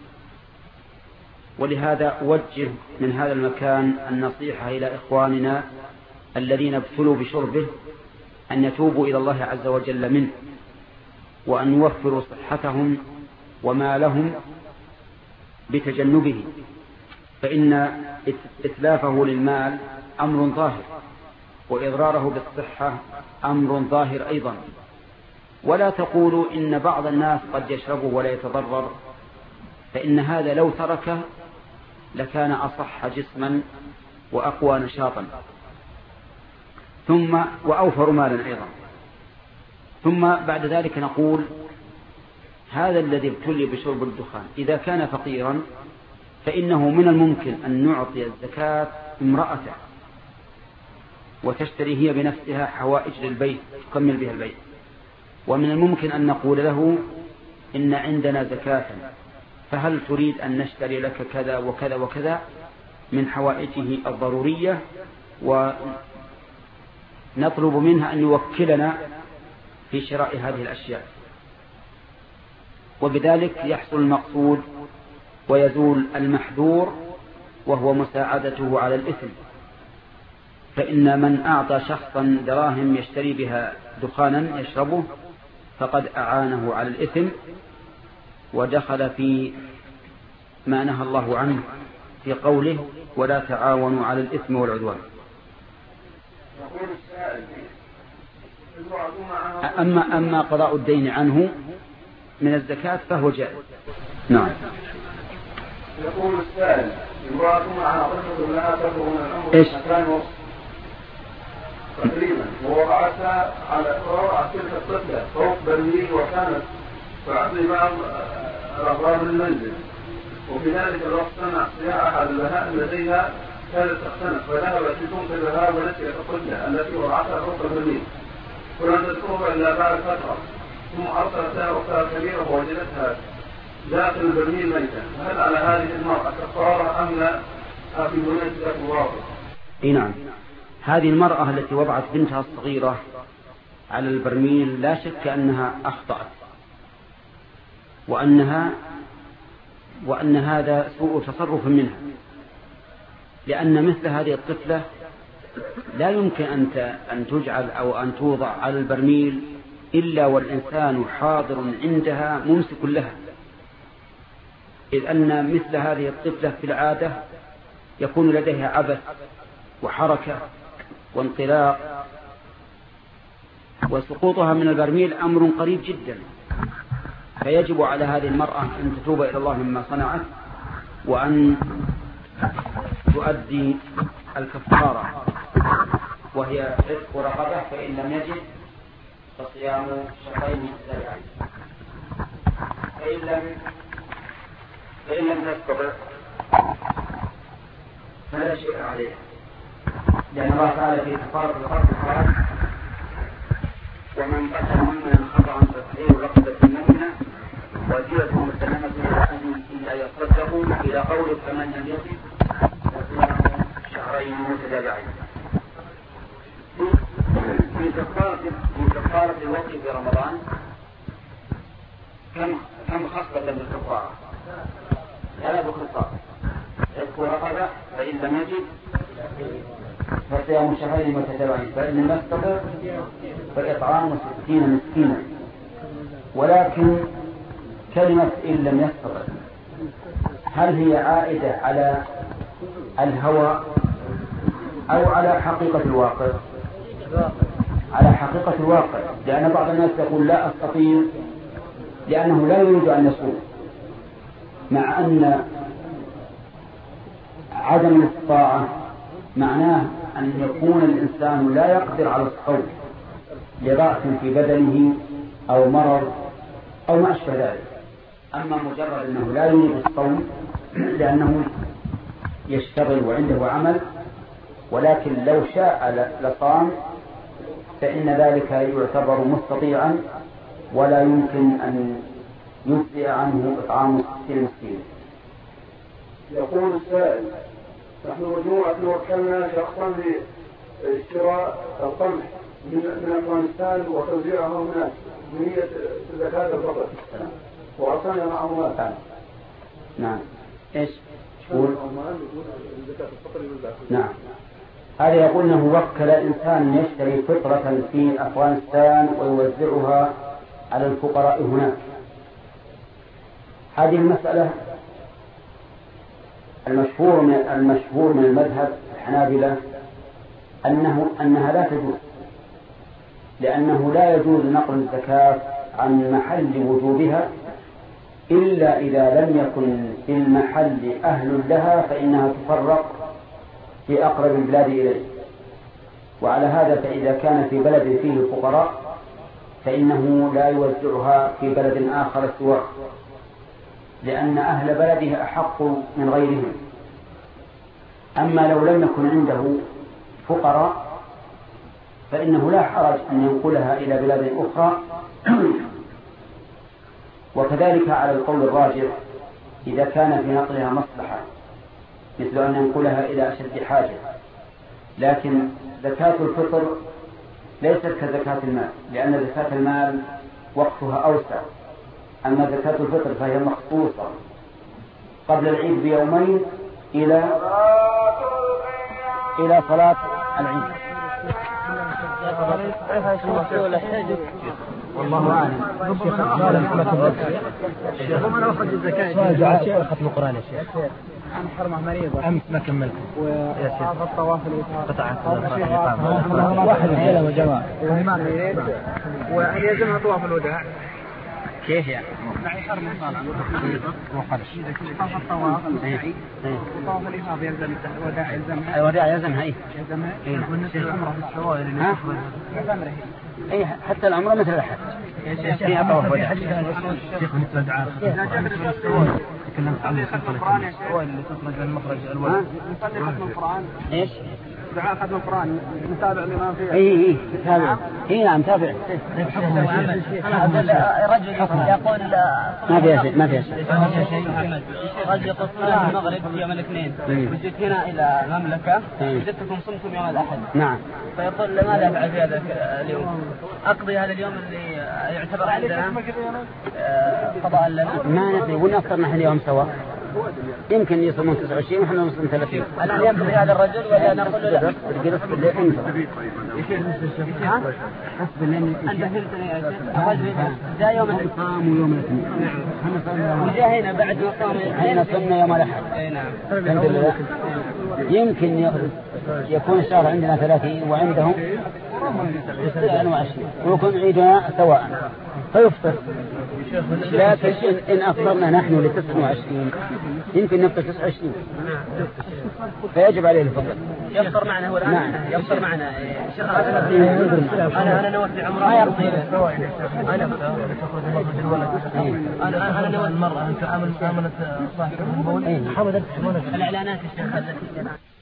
ولهذا أوجه من هذا المكان النصيحة إلى إخواننا الذين ابتلوا بشربه أن يتوبوا إلى الله عز وجل منه، وأن يوفروا صحتهم ومالهم بتجنبه، فإن إتلافه للمال أمر ظاهر، وإضراره بالصحة أمر ظاهر أيضا. ولا تقولوا إن بعض الناس قد يشربه ولا يتضرر، فإن هذا لو تركه لكان أصح جسما وأقوى نشاطا، ثم وأوفر مالا أيضا. ثم بعد ذلك نقول هذا الذي ابتلي بشرب الدخان إذا كان فقيرا فإنه من الممكن أن نعطي الزكاة امرأته وتشتري هي بنفسها حوائج للبيت تكمل بها البيت، ومن الممكن أن نقول له إن عندنا زكاة فهل تريد أن نشتري لك كذا وكذا وكذا من حوائجه الضرورية، ونطلب منها أن يوكلنا في شراء هذه الأشياء، وبذلك يحصل المقصود ويزول المحذور وهو مساعدته على الإثم. فإن من أعطى شخصا دراهم يشتري بها دخانا يشربه فقد أعانه على الإثم ودخل في ما نهى الله عنه في قوله ولا تعاونوا على الإثم والعدوان. أما, أما قضاء الدين عنه من الزكاة فهو جائز. نعم. يقول السائل: امرأة مع طفل لها تبلغ من العمر سنتين ونصف تقريبا، ووضعتها على وضعت تلك الطفلة فوق برميل وكانت تعطي بعض الأغراض المنزل، وفي ذلك الوقت سمع صياح البهائم لديها كانت تختنق، فذهبت لتنقذ هذا ونسيت الطفلة التي وضعتها فوق البرميل ولم تذكرها إلا بعد فترة، ثم أرسلت لها أختها كبيرة ووجدتها داخل البرميل ميتا، فهل على هذه المرأة كفارة أم لا في مناسبة الواقع؟ اي نعم. هذه المرأة التي وضعت بنتها الصغيرة على البرميل لا شك أنها أخطأت، وأنها وأن هذا سوء تصرف منها، لأن مثل هذه الطفلة لا يمكن أن تجعل أو أن توضع على البرميل إلا والإنسان حاضر عندها ممسك لها، إذ أن مثل هذه الطفلة في العادة يكون لديها عبث وحركة وانطلاق، وسقوطها من البرميل أمر قريب جدا، فيجب على هذه المرأة أن تتوب إلى الله مما صنعت وأن تؤدي الكفارة، وهي عتق رقبة، فإن لم يجد فصيام شهرين متتابعين، فإن لم فإن لم تستطع فلا شيء عليها، لأن الله تعالى في كفارة القتل قال: ومن قتل مؤمنا خطأ فتحرير رقبة مؤمنة ودية مسلمة إلى أهله إلا يصدقوا إلى قول فمن لم يجد فصيام شهرين متتابعين. في كفارة في كفارة الوقت في رمضان كم كم خصلة بالكفارة؟ ثلاث خصال: عتق رقبة فإن لم يجد فصيام شهرين متتابعين، فإن لم يستطع فإطعام ستين مسكينا. ولكن كلمة إن لم يستطع هل هي عائدة على الهوى أو على حقيقة الواقع؟ على حقيقة الواقع، لأن بعض الناس يقول لا أستطيع لأنه لا يريد أن يصوم، مع أن عدم الاستطاعة معناه أن يكون الإنسان لا يقدر على الصوم لضعف في بدنه أو مرض أو ما أشبه ذلك. أما مجرد أنه لا يريد الصوم لأنه يشتغل وعنده عمل، ولكن لو شاء لصام، فإن ذلك يعتبر مستطيعا ولا يمكن أن يجزئ عنه إطعام ستين مسكين. يقول السائل: نحن مجموعة وكلنا شخصا لاشتراء القمح من أفغانستان وتوزيعه هناك بنية زكاة الفطر، وأصلنا معه مال. نعم. إيش؟ يقول نعم. هذا يقول أنه وكل إنسان يشتري فطرة في أفغانستان ويوزعها على الفقراء هناك. هذه المسألة المشهور من المشهور من المذهب الحنابلة أنه أنها لا تجوز، لأنه لا يجوز نقل الزكاة عن محل وجوبها إلا إذا لم يكن في المحل أهل لها، فإنها تفرق في أقرب البلاد إليه. وعلى هذا فإذا كان في بلد فيه فقراء فإنه لا يوزعها في بلد آخر سواه، لأن أهل بلده أحق من غيرهم. أما لو لم يكن عنده فقراء فإنه لا حرج أن ينقلها إلى بلاد أخرى. وكذلك على القول الراجح إذا كان في نقلها مصلحة، مثل أن ينقلها إلى أشد حاجة. لكن زكاة الفطر ليست كزكاة المال، لأن زكاة المال وقتها أوسع، أما زكاة الفطر فهي مخصوصة قبل العيد بيومين إلى إلى صلاة العيد. والله أعلم. الشيخ هم أنا أخذ الزكاة ختم القرآن يا شيخ. أنا حرمة مريضة أمس ما كملت وعرف الطواف قطعت واحد إلى وجماعة وهل يلزمها طواف الوداع؟ كيف يعني؟ معي حرمة صالح وخلش طواف الطواف وطواف الإفاضة يلزم الوداع يلزمها الوداع يلزمها إيه؟ يلزمها بالنسبة للعمرة في الشوائر اللي ها؟ العمرة أي حتى العمرة مثل الحج فيها طواف وداع. شيخ بالنسبة لدعاء الشوائر تكلمت عنه الشوائر اللي تخرج من مخرج الولد نصلي ختم القرآن. إيش؟ دعاء ختم القرآن نتابع الإمام فيها. إيه إيه تابع. إيه نعم تابع. رجل يقول ما فيها شيء ما فيها شيء. رجل يقول صلاة المغرب يوم الاثنين وجيت هنا إلى المملكة وجدتكم صمتم يوم الأحد. نعم. فيقول ماذا أفعل في هذا اليوم؟ أقضي هذا اليوم اللي يعتبر عندنا قضاء لنا؟ ما ندري ونفطر نحن اليوم سوا. يمكن يصومون تسعة وعشرين ونحن نصوم ثلاثين. الآن ينبغي هذا الرجل ولا نقول له تجلس بالليل انت. ها؟ أنت فهمتني يا شيخ؟ الرجل جاء يوم الاثنين. صاموا يوم الاثنين. وجاء هنا بعد ما صام. احنا صمنا يوم الأحد. أي نعم. الحمد لله. يمكن يكون الشهر عندنا ثلاثين وعندهم تسعة وعشرين ويكون عيدنا سواء فيفطر. لكن إن أفطرنا نحن لتسعة وعشرين يمكن نفطر تسعة وعشرين فيجب عليه الفطر. يفطر معنا هو الآن. نعم. يفطر معنا. أنا أنا نوت عمره. ما يرضي. أنا أنا أنا نوت المرأة أنت آمنت آمنت صاحب المول. الإعلانات الشيخ التي